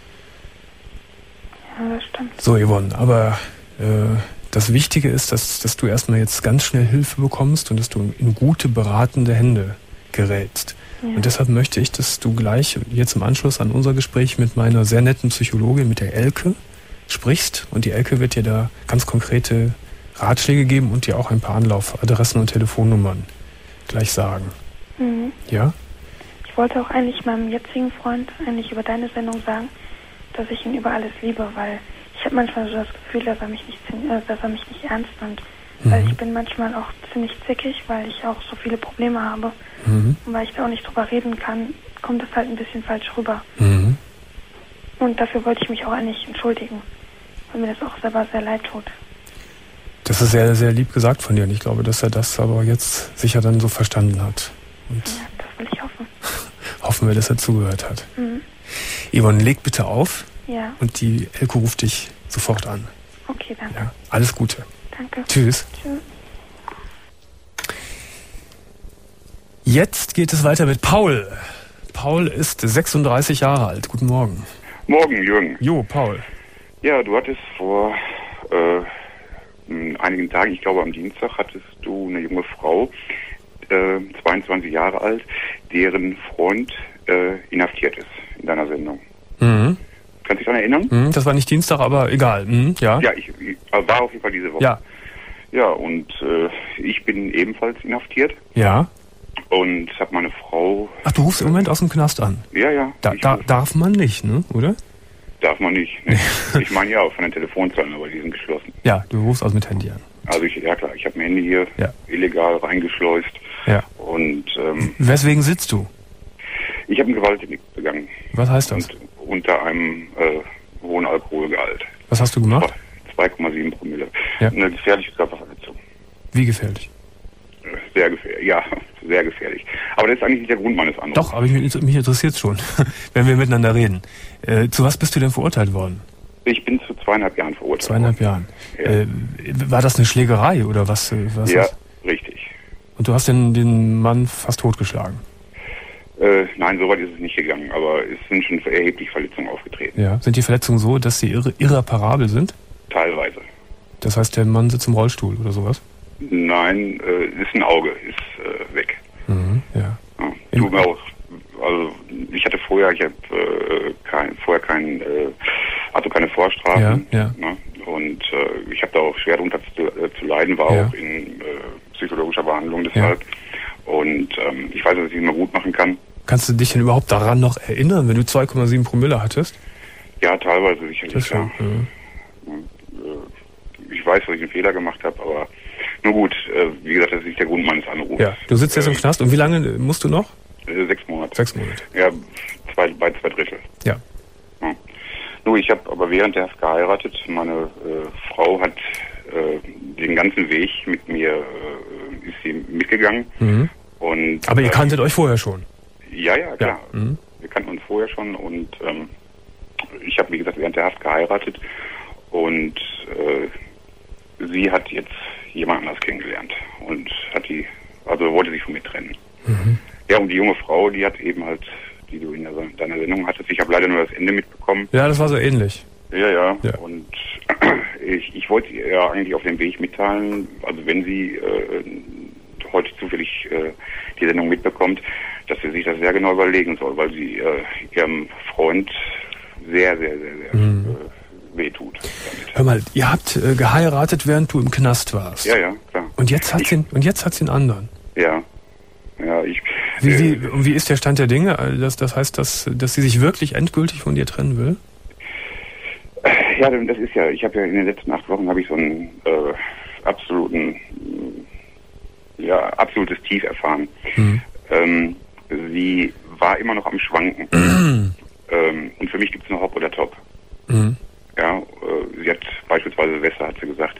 Ja, das stimmt. So, Yvonne, aber äh, das Wichtige ist, dass, dass du erstmal jetzt ganz schnell Hilfe bekommst und dass du in gute, beratende Hände gerätst. Ja. Und deshalb möchte ich, dass du gleich jetzt im Anschluss an unser Gespräch mit meiner sehr netten Psychologin, mit der Elke, sprichst. Und die Elke wird dir da ganz konkrete Ratschläge geben und dir auch ein paar Anlaufadressen und Telefonnummern gleich sagen. Mhm. Ja? Ich wollte auch eigentlich meinem jetzigen Freund eigentlich über deine Sendung sagen, dass ich ihn über alles liebe, weil ich habe manchmal so das Gefühl, dass er mich nicht, äh, dass er mich nicht ernst nimmt. Mhm. Weil ich bin manchmal auch ziemlich zickig, weil ich auch so viele Probleme habe. Mhm. Und weil ich da auch nicht drüber reden kann, kommt es halt ein bisschen falsch rüber. Mhm. Und dafür wollte ich mich auch eigentlich entschuldigen, weil mir das auch selber sehr leid tut. Das ist sehr, sehr lieb gesagt von dir und ich glaube, dass er das aber jetzt sicher dann so verstanden hat. Und Ja, das will ich hoffen. hoffen wir, dass er zugehört hat. Mhm. Yvonne, leg bitte auf Ja, und die Elke ruft dich sofort an. okay, danke. Ja, alles Gute. Danke. Tschüss. Tschüss. Jetzt geht es weiter mit Paul. Paul ist sechsunddreißig Jahre alt. Guten Morgen. Morgen, Jürgen. Jo, Paul. Ja, du hattest vor äh, einigen Tagen, ich glaube am Dienstag, hattest du eine junge Frau, äh, zweiundzwanzig Jahre alt, deren Freund äh, inhaftiert ist in deiner Sendung. Mhm. Kannst du dich daran erinnern? Mhm, das war nicht Dienstag, aber egal. Mhm, ja. Ja, ich, ich war auf jeden Fall diese Woche. Ja. Ja, und äh, ich bin ebenfalls inhaftiert Ja. und habe meine Frau... Ach, du rufst im Moment aus dem Knast an. Ja, ja. Da, ich da ruf- darf man nicht, ne? Oder? darf man nicht. Ne? Ich meine ja, von den Telefonzellen, aber die sind geschlossen. Ja, du rufst aus mit Handy an. Also ich, ja klar, ich habe mein Handy hier Ja. illegal reingeschleust Ja. und ähm, Weswegen sitzt du? ich habe ein Gewaltdelikt begangen. Was heißt das? Und unter einem äh, hohen Alkoholgehalt. Was hast du gemacht? zwei Komma sieben Promille. Ja. Eine gefährliche Körperverletzung. Wie gefährlich? Sehr gefährlich, ja, sehr gefährlich. Aber das ist eigentlich nicht der Grund meines Anrufs. Doch, aber mich, mich interessiert schon, wenn wir miteinander reden. Äh, zu was bist du denn verurteilt worden? Ich bin zu zweieinhalb Jahren verurteilt Zweieinhalb worden. Jahren. Ja. Äh, war das eine Schlägerei oder was? was ja, ist? Richtig. Und du hast den, den Mann fast totgeschlagen? Äh, nein, soweit ist es nicht gegangen, aber es sind schon erheblich Verletzungen aufgetreten. Ja. Sind die Verletzungen so, dass sie irre, irreparabel sind? Teilweise. Das heißt, der Mann sitzt im Rollstuhl oder sowas? Nein, äh, ist ein Auge, ist äh, weg. Mhm, ja. Ja, tut mir auch, also ich hatte vorher, ich habe äh, kein, vorher kein, äh, also keine Vorstrafen. Ja, ja. Ne? Und äh, ich habe da auch schwer drunter zu, äh, zu leiden, war Ja. auch in äh, psychologischer Behandlung deshalb. Ja. Und ähm, ich weiß, dass ich es immer gut machen kann. Kannst du dich denn überhaupt daran noch erinnern, wenn du zwei Komma sieben Promille hattest? Ja, teilweise sicherlich. Das schon, ja. ja. Und, äh, ich weiß, dass ich einen Fehler gemacht habe, aber nur gut, äh, wie gesagt, das ist nicht der Grund meines Anrufs. Ja, du sitzt jetzt im Knast und wie lange musst du noch? Äh, sechs Monate. Sechs Monate. Ja, zwei, bei zwei Drittel. Ja. Ja. Nur ich habe aber während der Haft geheiratet. Meine äh, Frau hat äh, den ganzen Weg mit mir äh, ist sie mitgegangen. Mhm. Und, Aber ihr äh, kanntet euch vorher schon? Ja, ja, klar. Ja. Mhm. Wir kannten uns vorher schon und ähm, ich habe, wie gesagt, während der Haft geheiratet und äh, sie hat jetzt jemand anders kennengelernt und hat die, also wollte sich von mir trennen. Mhm. Ja, und die junge Frau, die hat eben halt, die du in der, deiner Sendung hattest, ich habe leider nur das Ende mitbekommen. Ja, das war so ähnlich. Ja, ja, ja. Und ich, ich wollte ihr ja eigentlich auf dem Weg mitteilen, also wenn sie äh, heute zufällig äh, die Sendung mitbekommt, dass sie sich das sehr genau überlegen soll, weil sie äh, ihrem Freund sehr, sehr, sehr, sehr mhm. äh, wehtut. Damit. Hör mal, ihr habt äh, geheiratet, während du im Knast warst. Ja, ja, klar. Und jetzt hat ich, sie und jetzt hat sie einen anderen. Ja. Ja, ich. Wie, äh, wie, und wie ist der Stand der Dinge? Das, das heißt, dass, dass sie sich wirklich endgültig von dir trennen will? Ja, das ist ja, ich habe ja in den letzten acht Wochen habe ich so einen äh, absoluten, ja, absolutes Tief erfahren. Mhm. Ähm, sie war immer noch am Schwanken. ähm, und für mich gibt es nur Hop oder Top. Mhm. Ja, äh, sie hat beispielsweise Silvester hat sie gesagt,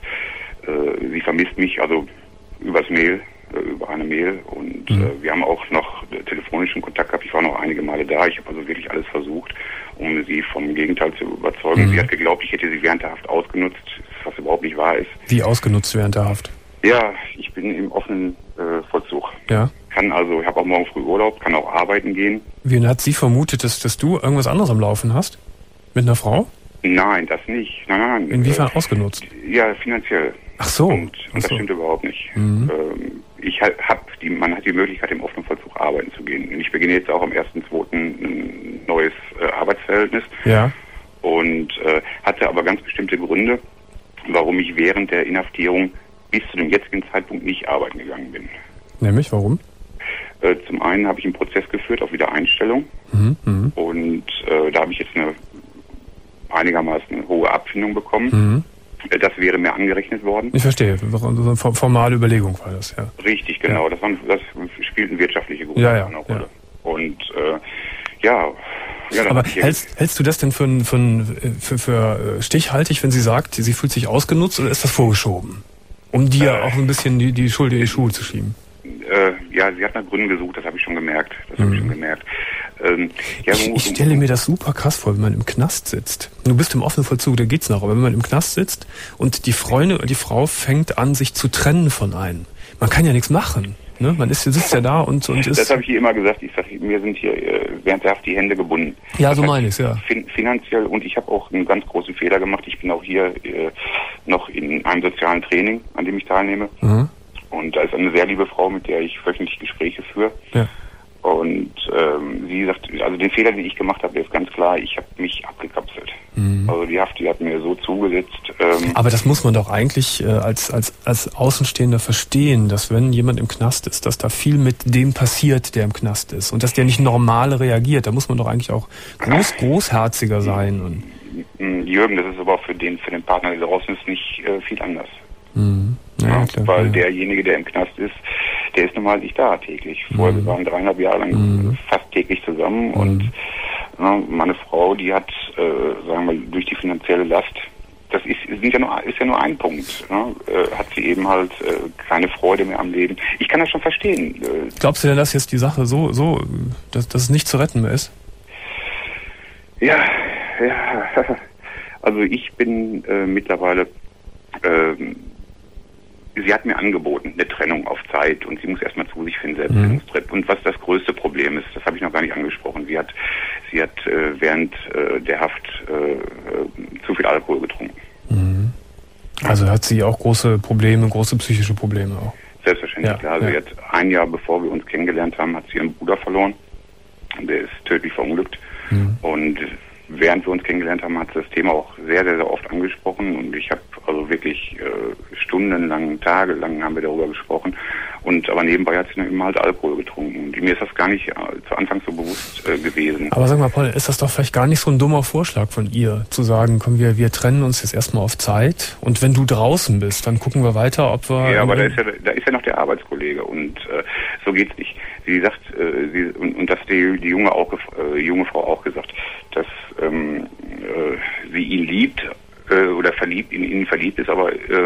äh, sie vermisst mich, also übers Mail, äh, über eine Mail und mhm. äh, wir haben auch noch äh, telefonischen Kontakt gehabt. Ich war noch einige Male da. Ich habe also wirklich alles versucht, um sie vom Gegenteil zu überzeugen. Mhm. Sie hat geglaubt, ich hätte sie während der Haft ausgenutzt, was überhaupt nicht wahr ist. Wie ausgenutzt während der Haft? Ja, ich bin im offenen äh, Vollzug. Ja. Kann also, ich habe auch morgen früh Urlaub, kann auch arbeiten gehen. Wie hat sie vermutet, dass, dass du irgendwas anderes am Laufen hast? Mit einer Frau? Nein, das nicht. Nein, nein. Inwiefern äh, ausgenutzt? Ja, finanziell. Ach so. Und, und Ach das so. stimmt überhaupt nicht. Mhm. Ähm, ich habe die, man hat die Möglichkeit, im offenen Vollzug arbeiten zu gehen. Und ich beginne jetzt auch am ersten zweiten ein neues äh, Arbeitsverhältnis. Ja. Und äh, hatte aber ganz bestimmte Gründe, warum ich während der Inhaftierung bis zu dem jetzigen Zeitpunkt nicht arbeiten gegangen bin. Nämlich, warum? Äh, zum einen habe ich einen Prozess geführt auf Wiedereinstellung. Mhm, mh. Und äh, da habe ich jetzt eine einigermaßen eine hohe Abfindung bekommen. Mhm. Äh, das wäre mir angerechnet worden. Ich verstehe. So eine formale Überlegung war das, ja. Richtig, genau. Ja. Das, waren, das spielten wirtschaftliche Gründe ja, ja, eine Rolle. Ja. Und äh, ja... Ja, aber hältst, hältst du das denn für, für, für, für stichhaltig, wenn sie sagt, sie fühlt sich ausgenutzt, oder ist das vorgeschoben? Um dir äh, auch ein bisschen die, die Schuld in die Schuhe zu schieben? Äh, ja, sie hat nach Gründen gesucht, das habe ich schon gemerkt. Das mhm. habe ich schon gemerkt. Ähm, ja, ich, ich stelle mir das super krass vor, wenn man im Knast sitzt. Du bist im offenen Vollzug, da geht's noch, aber wenn man im Knast sitzt und die Freundin oder die Frau fängt an, sich zu trennen von einem. Man kann ja nichts machen. Ne? Man ist, sitzt ja da und, und ist... Das habe ich hier immer gesagt. Ich sage, mir sind hier äh, während der Haft die Hände gebunden. Ja, das so meine ich ja. Fin- finanziell, und ich habe auch einen ganz großen Fehler gemacht. Ich bin auch hier äh, noch in einem sozialen Training, an dem ich teilnehme. Mhm. Und da ist eine sehr liebe Frau, mit der ich wöchentlich Gespräche führe. Ja. Und ähm, sie sagt, also den Fehler, den ich gemacht habe, der ist ganz klar, ich habe mich abgekapselt. Mhm. Also die Haft, die hat mir so zugesetzt. Ähm, Aber das muss man doch eigentlich äh, als, als, als Außenstehender verstehen, dass wenn jemand im Knast ist, dass da viel mit dem passiert, der im Knast ist. Und dass der nicht normal reagiert. Da muss man doch eigentlich auch groß, großherziger sein. Und Jürgen, das ist aber auch für den, für den Partner, der draußen ist, nicht äh, viel anders. Mhm. Ja, ja, klar, weil ja. derjenige, der im Knast ist, der ist nun mal nicht da täglich. Vorher, wir waren dreieinhalb Jahre lang mhm. fast täglich zusammen mhm. und ja, meine Frau, die hat, äh, sagen wir, durch die finanzielle Last das ist, sind ja nur, ist ja nur ein Punkt. Ne? Äh, hat sie eben halt äh, keine Freude mehr am Leben. Ich kann das schon verstehen. Äh, Glaubst du denn, dass jetzt die Sache so, so, dass, dass es nicht zu retten mehr ist? Ja, ja. Also ich bin äh, mittlerweile, äh, sie hat mir angeboten, eine Trennung auf Zeit, und sie muss erstmal zu sich finden, Selbstfindungstrip. Mhm. Und was das größte Problem ist, das habe ich noch gar nicht angesprochen. Sie hat, sie hat äh, während äh, der Haft äh, zu viel Alkohol getrunken. Mhm. Also hat sie auch große Probleme, große psychische Probleme auch? Selbstverständlich, ja, klar. Ja. Sie hat ein Jahr bevor wir uns kennengelernt haben, hat sie ihren Bruder verloren. Der ist tödlich verunglückt. Mhm. Und während wir uns kennengelernt haben, hat sie das Thema auch sehr, sehr, sehr oft angesprochen. Und ich habe also wirklich äh, stundenlang, tagelang haben wir darüber gesprochen. Und aber nebenbei hat sie dann immer halt Alkohol getrunken. Und mir ist das gar nicht äh, zu Anfang so bewusst äh, gewesen. Aber sag mal, Paul, ist das doch vielleicht gar nicht so ein dummer Vorschlag von ihr, zu sagen, komm, wir, wir trennen uns jetzt erstmal auf Zeit. Und wenn du draußen bist, dann gucken wir weiter, ob wir... Ja, aber da ist ja, da ist ja noch der Arbeitskollege. Und äh, so geht's nicht. Sie sagt, äh, sie, und, und das die, die junge, auch, äh, junge Frau auch gesagt, dass ähm, äh, sie ihn liebt äh, oder verliebt, in ihn verliebt ist, aber äh,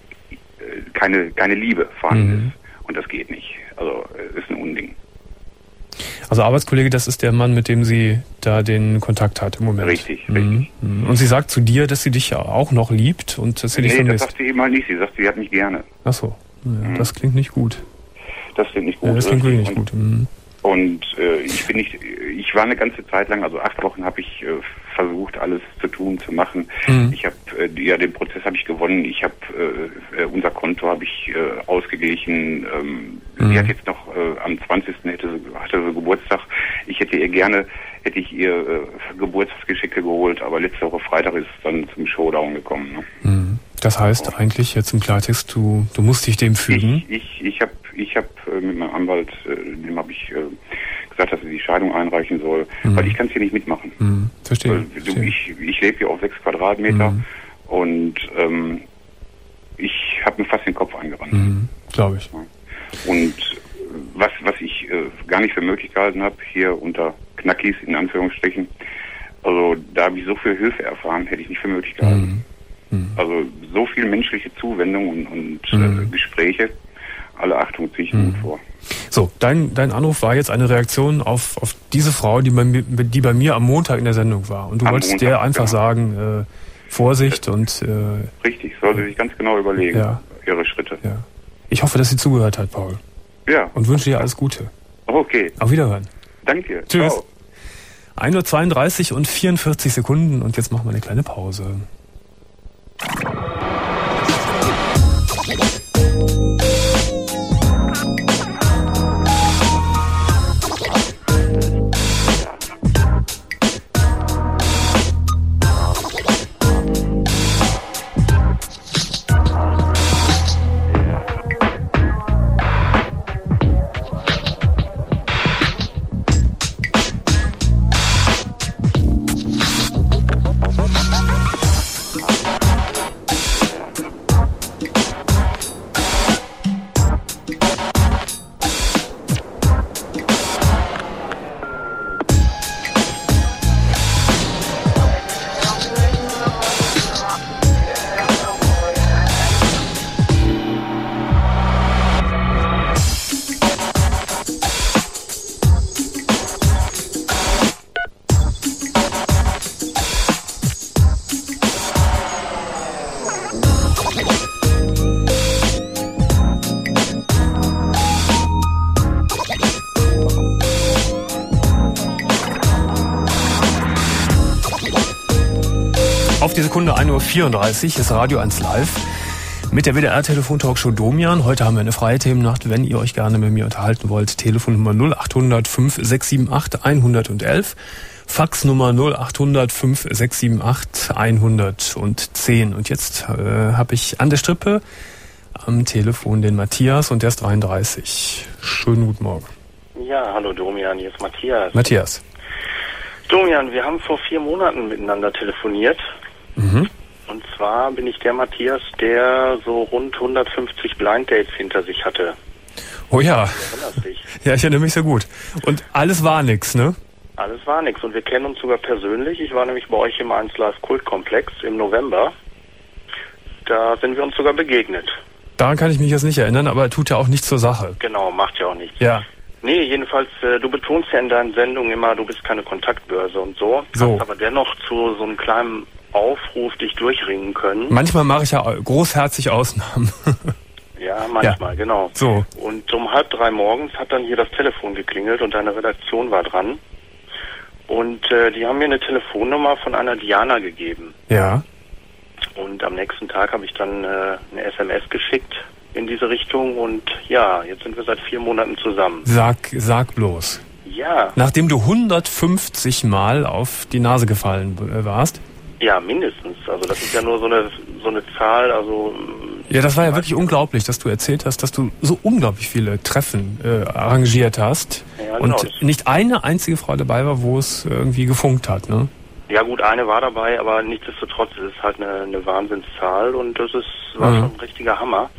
keine, keine Liebe vorhanden mhm. ist. Und das geht nicht. Also äh, ist ein Unding. Also Arbeitskollege, das ist der Mann, mit dem sie da den Kontakt hat im Moment. Richtig, mhm. richtig. Und sie sagt zu dir, dass sie dich auch noch liebt und dass sie dich nee, vermisst. Nee, das sagt sie immer nicht. Sie sagt, sie hat mich gerne. Ach so, ja, mhm. das klingt nicht gut. Das klingt nicht gut. Ja, das klingt wirklich nicht und, gut. Mhm. Und äh, ich bin nicht, ich war eine ganze Zeit lang, also acht Wochen habe ich äh, versucht, alles zu tun, zu machen. Mhm. Ich habe, äh, ja, den Prozess habe ich gewonnen. Ich habe, äh, unser Konto habe ich äh, ausgeglichen. Ähm, mhm. Sie hat jetzt noch, äh, am zwanzigsten hätte sie, hatte sie Geburtstag. Ich hätte ihr gerne, hätte ich ihr äh, Geburtstagsgeschenke geholt, aber letzte Woche Freitag ist es dann zum Showdown gekommen. Ne? Mhm. Das heißt oh. eigentlich jetzt im Klartext, du, du musst dich dem fügen? Ich, ich, ich habe ich hab, äh, mit meinem Anwalt, äh, dem habe ich äh, gesagt, dass er die Scheidung einreichen soll, mhm. weil ich kann es hier nicht mitmachen. Mhm. Verstehe. Weil, du, Verstehe. Ich, ich lebe hier auf sechs Quadratmeter mhm. und ähm, ich habe mir fast den Kopf eingerannt. Mhm. Glaube ich. Und was, was ich äh, gar nicht für möglich gehalten habe, hier unter Knackis in Anführungsstrichen, also da habe ich so viel Hilfe erfahren, hätte ich nicht für möglich gehalten. Mhm. Mhm. Also so viel menschliche Zuwendung und, und mhm. äh, Gespräche. Alle Achtung ziehe ich mhm. vor. So, dein, dein Anruf war jetzt eine Reaktion auf, auf diese Frau, die bei, mir, die bei mir am Montag in der Sendung war. Und du am wolltest Montag, der einfach genau. sagen, äh, Vorsicht und... Äh, Richtig, sollte sich ganz genau überlegen, ja. ihre Schritte. Ja. Ich hoffe, dass sie zugehört hat, Paul. Ja. Und wünsche dir alles Gute. Okay. Auf Wiederhören. Danke. Tschüss. Ciao. ein Uhr zweiunddreißig und vierundvierzig Sekunden und jetzt machen wir eine kleine Pause. Auf die Sekunde ein Uhr vierunddreißig ist Radio eins live mit der W D R-Telefon-Talkshow Domian. Heute haben wir eine freie Themennacht. Wenn ihr euch gerne mit mir unterhalten wollt, Telefonnummer null acht hundert fünf sechs sieben acht hundertelf, Faxnummer null acht hundert fünf sechs sieben acht hundertzehn. Und jetzt äh, habe ich an der Strippe am Telefon den Matthias und der ist dreiunddreißig. Schönen guten Morgen. Ja, hallo Domian, hier ist Matthias. Matthias. Domian, wir haben vor vier Monaten miteinander telefoniert. Mhm. Und zwar bin ich der Matthias, der so rund hundertfünfzig Blind Dates hinter sich hatte. Oh ja. Du erinnerst dich. Ja, ich erinnere mich sehr gut. Und alles war nix, ne? Alles war nix. Und wir kennen uns sogar persönlich. Ich war nämlich bei euch im eins Live Kultkomplex im November. da sind wir uns sogar begegnet. Daran kann ich mich jetzt nicht erinnern, aber tut ja auch nichts zur Sache. Genau, macht ja auch nichts. Ja. Nee, jedenfalls, äh, du betonst ja in deinen Sendungen immer, du bist keine Kontaktbörse und so. So. Hast aber dennoch zu so einem kleinen Aufruf dich durchringen können. Manchmal mache ich ja großherzig Ausnahmen. Ja, manchmal, ja. Genau. So. Und um halb drei morgens hat dann hier das Telefon geklingelt und deine Redaktion war dran. Und äh, die haben mir eine Telefonnummer von einer Diana gegeben. Ja. Und am nächsten Tag habe ich dann äh, eine S M S geschickt in diese Richtung und ja, jetzt sind wir seit vier Monaten zusammen. Sag, sag bloß. Ja. Nachdem du hundertfünfzig Mal auf die Nase gefallen warst? Ja, mindestens. Also das ist ja nur so eine so eine Zahl, also... Ja, das war ja wirklich unglaublich, dass du erzählt hast, dass du so unglaublich viele Treffen äh, arrangiert hast. Ja, genau. Und nicht eine einzige Frau dabei war, wo es irgendwie gefunkt hat, ne? Ja gut, eine war dabei, aber nichtsdestotrotz ist es halt eine, eine Wahnsinnszahl und das ist war mhm. schon ein richtiger Hammer.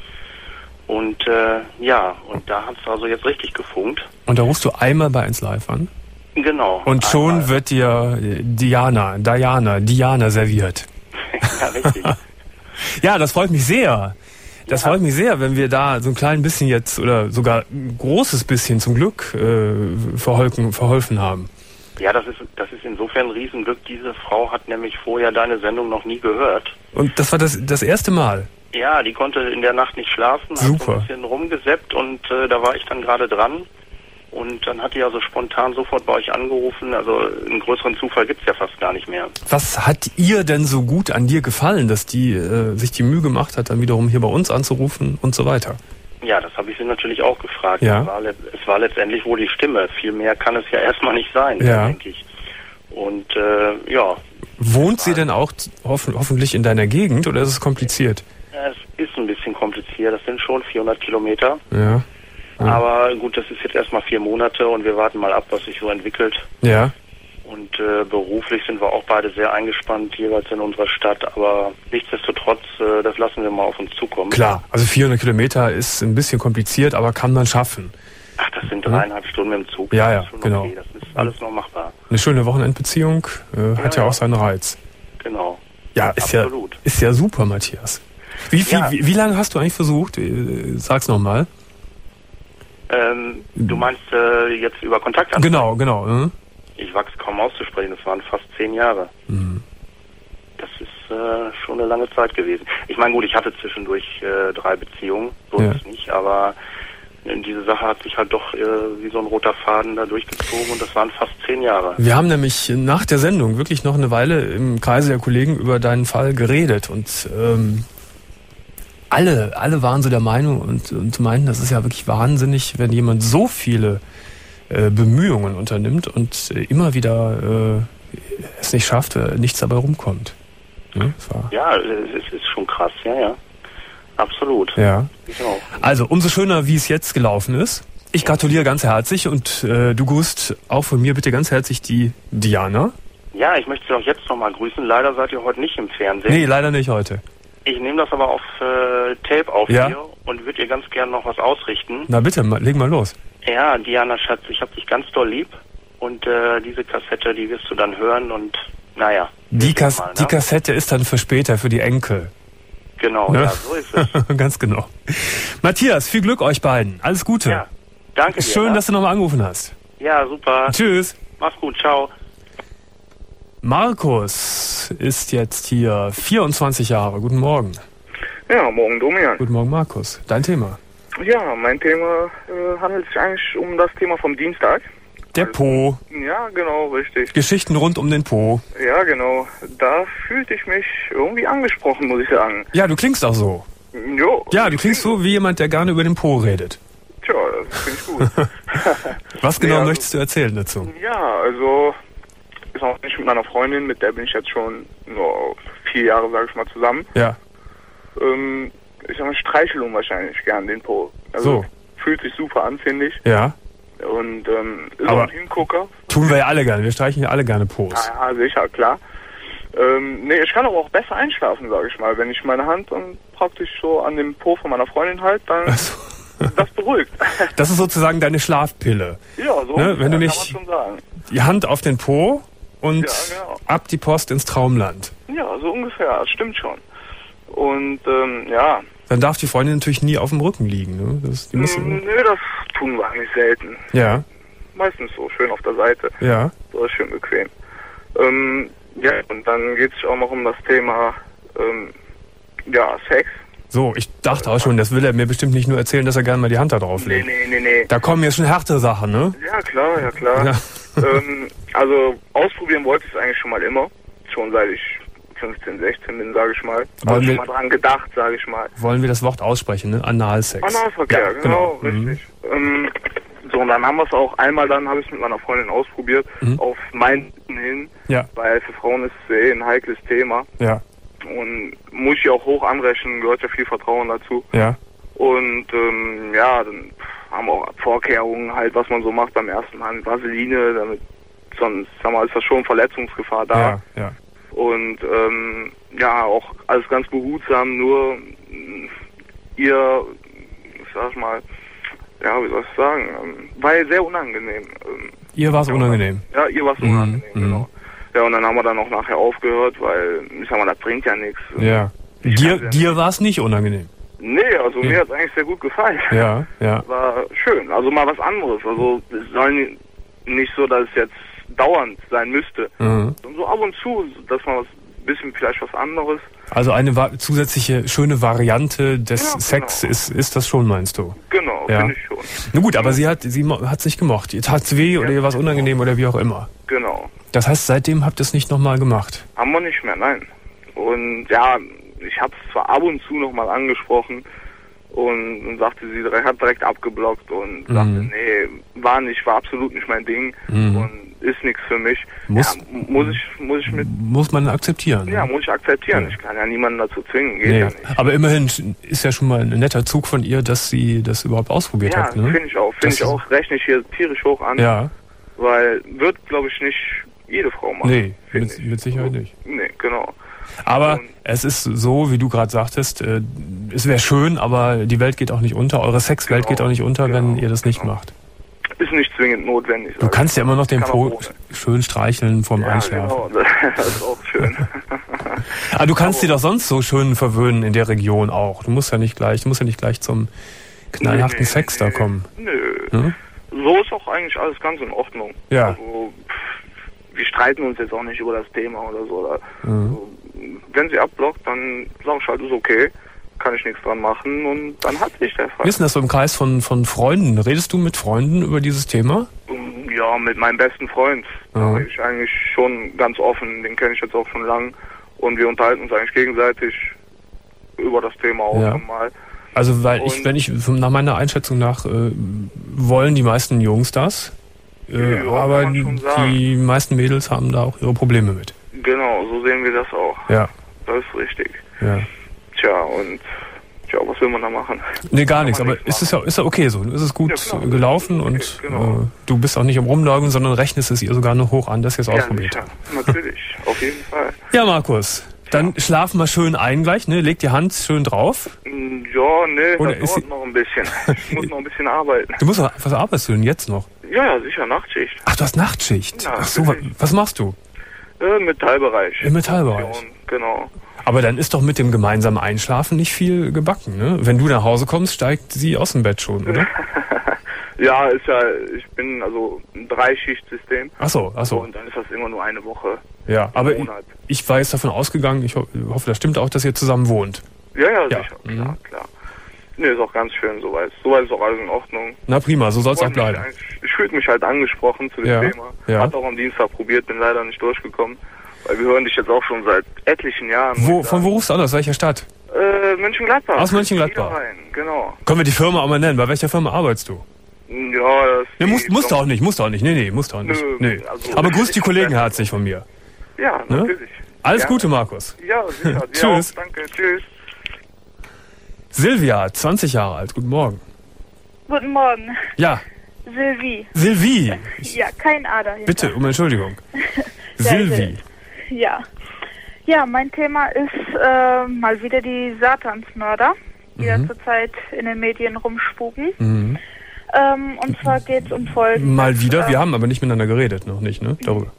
Und äh, ja, und da hat es also jetzt richtig gefunkt. Und da rufst du einmal bei eins Live an? Genau. Und schon einmal. wird dir Diana, Diana, Diana serviert. Ja, richtig. Ja, das freut mich sehr. Das ja. freut mich sehr, wenn wir da so ein klein bisschen jetzt oder sogar ein großes bisschen zum Glück äh, verholfen, verholfen haben. Ja, das ist das ist insofern ein Riesenglück. Diese Frau hat nämlich vorher deine Sendung noch nie gehört. Und das war das das erste Mal? Ja, die konnte in der Nacht nicht schlafen, Super. Hat so ein bisschen rumgeseppt und äh, da war ich dann gerade dran. Und dann hat die also spontan sofort bei euch angerufen. Also einen größeren Zufall gibt's ja fast gar nicht mehr. Was hat ihr denn so gut an dir gefallen, dass die äh, sich die Mühe gemacht hat, dann wiederum hier bei uns anzurufen und so weiter? Ja, das habe ich sie natürlich auch gefragt. Ja. Es, war, es war letztendlich wohl die Stimme. Viel mehr kann es ja erstmal nicht sein, ja. denke ich. Und äh, ja. Wohnt sie denn auch hoff- hoffentlich in deiner Gegend oder ist es kompliziert? Es ist ein bisschen kompliziert. Das sind schon vierhundert Kilometer. Ja. Ja. Aber gut, das ist jetzt erstmal vier Monate und wir warten mal ab, was sich so entwickelt. Ja. Und äh, beruflich sind wir auch beide sehr eingespannt, jeweils in unserer Stadt. Aber nichtsdestotrotz, äh, das lassen wir mal auf uns zukommen. Klar, also vierhundert Kilometer ist ein bisschen kompliziert, aber kann man schaffen. Ach, das sind dreieinhalb mhm. Stunden mit dem Zug. Ja, ja, das ist schon genau. Okay. Das ist alles noch machbar. Eine schöne Wochenendbeziehung äh, hat ja, ja auch seinen Reiz. Genau. Ja, ist Absolut. ja ist ja super, Matthias. Wie, viel, ja. wie, wie lange hast du eigentlich versucht? Sag's nochmal. Ähm, du meinst äh, jetzt über Kontakt? Genau, genau. Hm? Ich wag's kaum auszusprechen, das waren fast zehn Jahre. Mhm. Das ist äh, schon eine lange Zeit gewesen. Ich meine, gut, ich hatte zwischendurch äh, drei Beziehungen, so ja. ist es nicht, aber diese Sache hat sich halt doch äh, wie so ein roter Faden da durchgezogen und das waren fast zehn Jahre. Wir haben nämlich nach der Sendung wirklich noch eine Weile im Kreise der Kollegen über deinen Fall geredet und ähm, alle, alle waren so der Meinung und, und meinten, das ist ja wirklich wahnsinnig, wenn jemand so viele äh, Bemühungen unternimmt und äh, immer wieder äh, es nicht schafft, äh, nichts dabei rumkommt. Ne? Das war ja, es ist schon krass, ja, ja. Absolut. Ja. Genau. Also, umso schöner, wie es jetzt gelaufen ist. Ich gratuliere ganz herzlich und äh, du grüßt auch von mir bitte ganz herzlich die Diana. Ja, ich möchte Sie auch jetzt nochmal grüßen. Leider seid ihr heute nicht im Fernsehen. Nee, leider nicht heute. Ich nehme das aber auf äh, Tape auf ja. hier und würde ihr ganz gern noch was ausrichten. Na bitte, mal, leg mal los. Ja, Diana Schatz, ich hab dich ganz doll lieb und äh, diese Kassette, die wirst du dann hören und naja. Die, Kas- mal, ne? die Kassette ist dann für später, für die Enkel. Genau, ne? Ja, so ist es. Ganz genau. Matthias, viel Glück euch beiden. Alles Gute. Ja, danke dir. Schön, ne? dass du nochmal angerufen hast. Ja, super. Tschüss. Mach's gut, ciao. Markus ist jetzt hier, vierundzwanzig Jahre. Guten Morgen. Ja, morgen Domian. Guten Morgen, Markus. Dein Thema? Ja, mein Thema äh, handelt sich eigentlich um das Thema vom Dienstag. Der Po. Ja, genau, richtig. Geschichten rund um den Po. Ja, genau. Da fühlte ich mich irgendwie angesprochen, muss ich sagen. Ja, du klingst auch so. Jo. Ja, du klingst so wie jemand, der gerne über den Po redet. Tja, das finde ich gut. Was genau ja, also, möchtest du erzählen dazu? Ja, also ist auch nicht mit meiner Freundin, mit der bin ich jetzt schon nur vier Jahre, sage ich mal, zusammen. Ja. Ähm, ich sag mal, Streichelung wahrscheinlich gern, den Po. Also so. Fühlt sich super an, finde ich. Ja. Und ähm, ist Aber auch ein Hingucker. Tun wir ja alle gerne. Wir streichen ja alle gerne Pos. Ja, ja, sicher, klar. Ähm, nee, ich kann aber auch besser einschlafen, sage ich mal. Wenn ich meine Hand dann praktisch so an dem Po von meiner Freundin halt, dann Also. das beruhigt. Das ist sozusagen deine Schlafpille. Ja, so ne? Wenn du nicht kann man schon sagen. Die Hand auf den Po und ja, genau. ab die Post ins Traumland. Ja, so ungefähr, das stimmt schon. Und ähm, ja. Dann darf die Freundin natürlich nie auf dem Rücken liegen, ne? Das, die muss Nö, das tun wir eigentlich selten. Ja. Meistens so, schön auf der Seite. Ja. So ist schön bequem. Ähm, ja, und dann geht es auch noch um das Thema, ähm, ja, Sex. So, ich dachte auch schon, das will er mir bestimmt nicht nur erzählen, dass er gerne mal die Hand da drauf legt. Nee, nee, nee, nee. Da kommen jetzt schon härtere Sachen, ne? Ja, klar, ja, klar. Ja. ähm, also, ausprobieren wollte ich es eigentlich schon mal immer. Schon seit ich fünfzehn, sechzehn bin, sage ich mal. Habe schon mal dran gedacht, sage ich mal. Wollen wir das Wort aussprechen, ne? Analsex. Analverkehr, ja, genau, genau, richtig. Mhm. Ähm, so, und dann haben wir es auch einmal, dann habe ich es mit meiner Freundin ausprobiert, mhm. auf meinen hin, ja. weil für Frauen ist es eh ein heikles Thema. Ja. Und muss ich auch hoch anrechnen, gehört ja viel Vertrauen dazu. Ja. Und ähm, ja, dann haben wir auch Vorkehrungen halt, was man so macht beim ersten Mal, Vaseline, damit sonst, sag mal, ist das schon Verletzungsgefahr da. Ja, ja. Und ähm, ja, auch alles ganz behutsam, nur ihr, ich sag mal, ja, wie soll ich sagen, ähm, war ja sehr unangenehm. Ähm, ihr war es unangenehm? Ja, ihr war es mhm. unangenehm, genau. Ja, und dann haben wir dann auch nachher aufgehört, weil, ich sag mal, das bringt ja nichts. Ja. Dir, dir war es nicht unangenehm? Nee, also ja. mir hat es eigentlich sehr gut gefallen. Ja, ja. War schön, also mal was anderes. Also es soll nicht so, dass es jetzt dauernd sein müsste. Mhm. So ab und zu, dass man was bisschen vielleicht was anderes. Also eine zusätzliche schöne Variante des ja, Sex genau. ist ist das schon, meinst du? Genau, ja. finde ich schon. Na gut, aber sie hat sie hat sich gemocht. Ihr tat's weh ja, oder ihr war es unangenehm oder wie auch immer. Genau. Das heißt, seitdem habt ihr es nicht nochmal gemacht? Haben wir nicht mehr, nein. Und ja, ich habe es zwar ab und zu nochmal angesprochen und, und sagte, sie hat direkt abgeblockt und mhm. sagte, nee, war nicht, war absolut nicht mein Ding mhm. und ist nichts für mich. Muss, ja, muss ich, muss ich mit. Muss man akzeptieren. Ja, muss ich akzeptieren. Ja. Ich kann ja niemanden dazu zwingen, geht nee. ja nicht. Aber immerhin ist ja schon mal ein netter Zug von ihr, dass sie das überhaupt ausprobiert ja, hat. Ja, ne? finde ich auch. Finde ich auch. Rechne ich hier tierisch hoch an. Ja. Weil wird, glaube ich, nicht jede Frau machen. Nee, mit, mit Sicherheit nicht. Nee, genau. Aber und es ist so, wie du gerade sagtest, äh, es wäre schön, aber die Welt geht auch nicht unter. Eure Sexwelt genau, geht auch nicht unter, genau, wenn ihr das nicht genau. macht. Ist nicht zwingend notwendig. Du kannst ja immer noch den Po schön streicheln vorm ja, Einschlafen. Genau, das ist auch schön. Aber du kannst sie doch sonst so schön verwöhnen in der Region auch. Du musst ja nicht gleich, du musst ja nicht gleich zum knallharten nee, nee, Sex nee, da kommen. Nö. Hm? So ist auch eigentlich alles ganz in Ordnung. Ja. Also, wir streiten uns jetzt auch nicht über das Thema oder so. Oder mhm. also, wenn sie abblockt, dann sag ich halt, ist okay. Kann ich nichts dran machen und dann hat sich der Fall. Wie ist denn das so im Kreis von, von Freunden? Redest du mit Freunden über dieses Thema? Ja, mit meinem besten Freund. Ja. Da rede ich eigentlich schon ganz offen. Den kenne ich jetzt auch schon lang. Und wir unterhalten uns eigentlich gegenseitig über das Thema auch ja. mal. Also weil und ich, wenn ich nach meiner Einschätzung nach äh, wollen die meisten Jungs das, äh, ja, aber die meisten Mädels haben da auch ihre Probleme mit. Genau, so sehen wir das auch. Ja. Das ist richtig. Ja. Tja, und tja, was will man da machen? Nee, gar nichts, aber ist es ja, ist ja okay so. Ist es gut ja, gelaufen okay, und genau. äh, du bist auch nicht am Rumlaufen, sondern rechnest es ihr sogar noch hoch an, dass ihr es ja, ausprobiert habt. Natürlich, auf jeden Fall. Ja, Markus, dann ja. schlaf mal schön ein gleich, ne? Leg die Hand schön drauf. Ja, nee, Oder das dauert noch ein bisschen. Ich muss noch ein bisschen arbeiten. Du musst noch, was arbeitest du denn jetzt noch? Ja, ja, sicher, Nachtschicht. Ach, du hast Nachtschicht? Ja, Ach so, was, was machst du? Im Metallbereich. Im Metallbereich? Genau. Aber dann ist doch mit dem gemeinsamen Einschlafen nicht viel gebacken, ne? Wenn du nach Hause kommst, steigt sie aus dem Bett schon, oder? Ja, ist ja, ich bin also ein Dreischichtsystem. Ach so, ach so. Und dann ist das immer nur eine Woche. Ja, aber ich, ich war jetzt davon ausgegangen, ich ho hoffe, das stimmt auch, dass ihr zusammen wohnt. Ja, ja, ja. sicher, klar, mhm. klar. Nee, ist auch ganz schön soweit. Soweit ist auch alles in Ordnung. Na prima, so soll es auch bleiben. Ich fühlte mich halt angesprochen zu dem ja. Thema. Ja. Hat auch am Dienstag probiert, bin leider nicht durchgekommen. Weil wir hören dich jetzt auch schon seit etlichen Jahren. Wo, von wo rufst du an? Aus welcher Stadt? Äh, Mönchengladbach. Aus Mönchengladbach. Genau. Können wir die Firma auch mal nennen? Bei welcher Firma arbeitest du? Ja, das... Ne, musst, musst du auch nicht, musst du auch nicht. Nee, nee, musst du auch nicht. Nö, nee. Also, aber grüß die Kollegen herzlich von mir. Ja, ne? natürlich. Alles ja. Gute, Markus. Ja, sicher. Tschüss. Ja, danke, tschüss. Silvia, zwanzig Jahre alt. Guten Morgen. Guten Morgen. Ja. Sylvie. Sylvie. Ja, kein A dahinter. Bitte, um Entschuldigung. Sylvie. Ja. Ja, mein Thema ist äh, mal wieder die Satansmörder, die mhm. ja zurzeit in den Medien rumspuken. Mhm. Ähm, und zwar geht es um Folgendes. Mal wieder? Wir haben aber nicht miteinander geredet, noch nicht, ne? Darüber.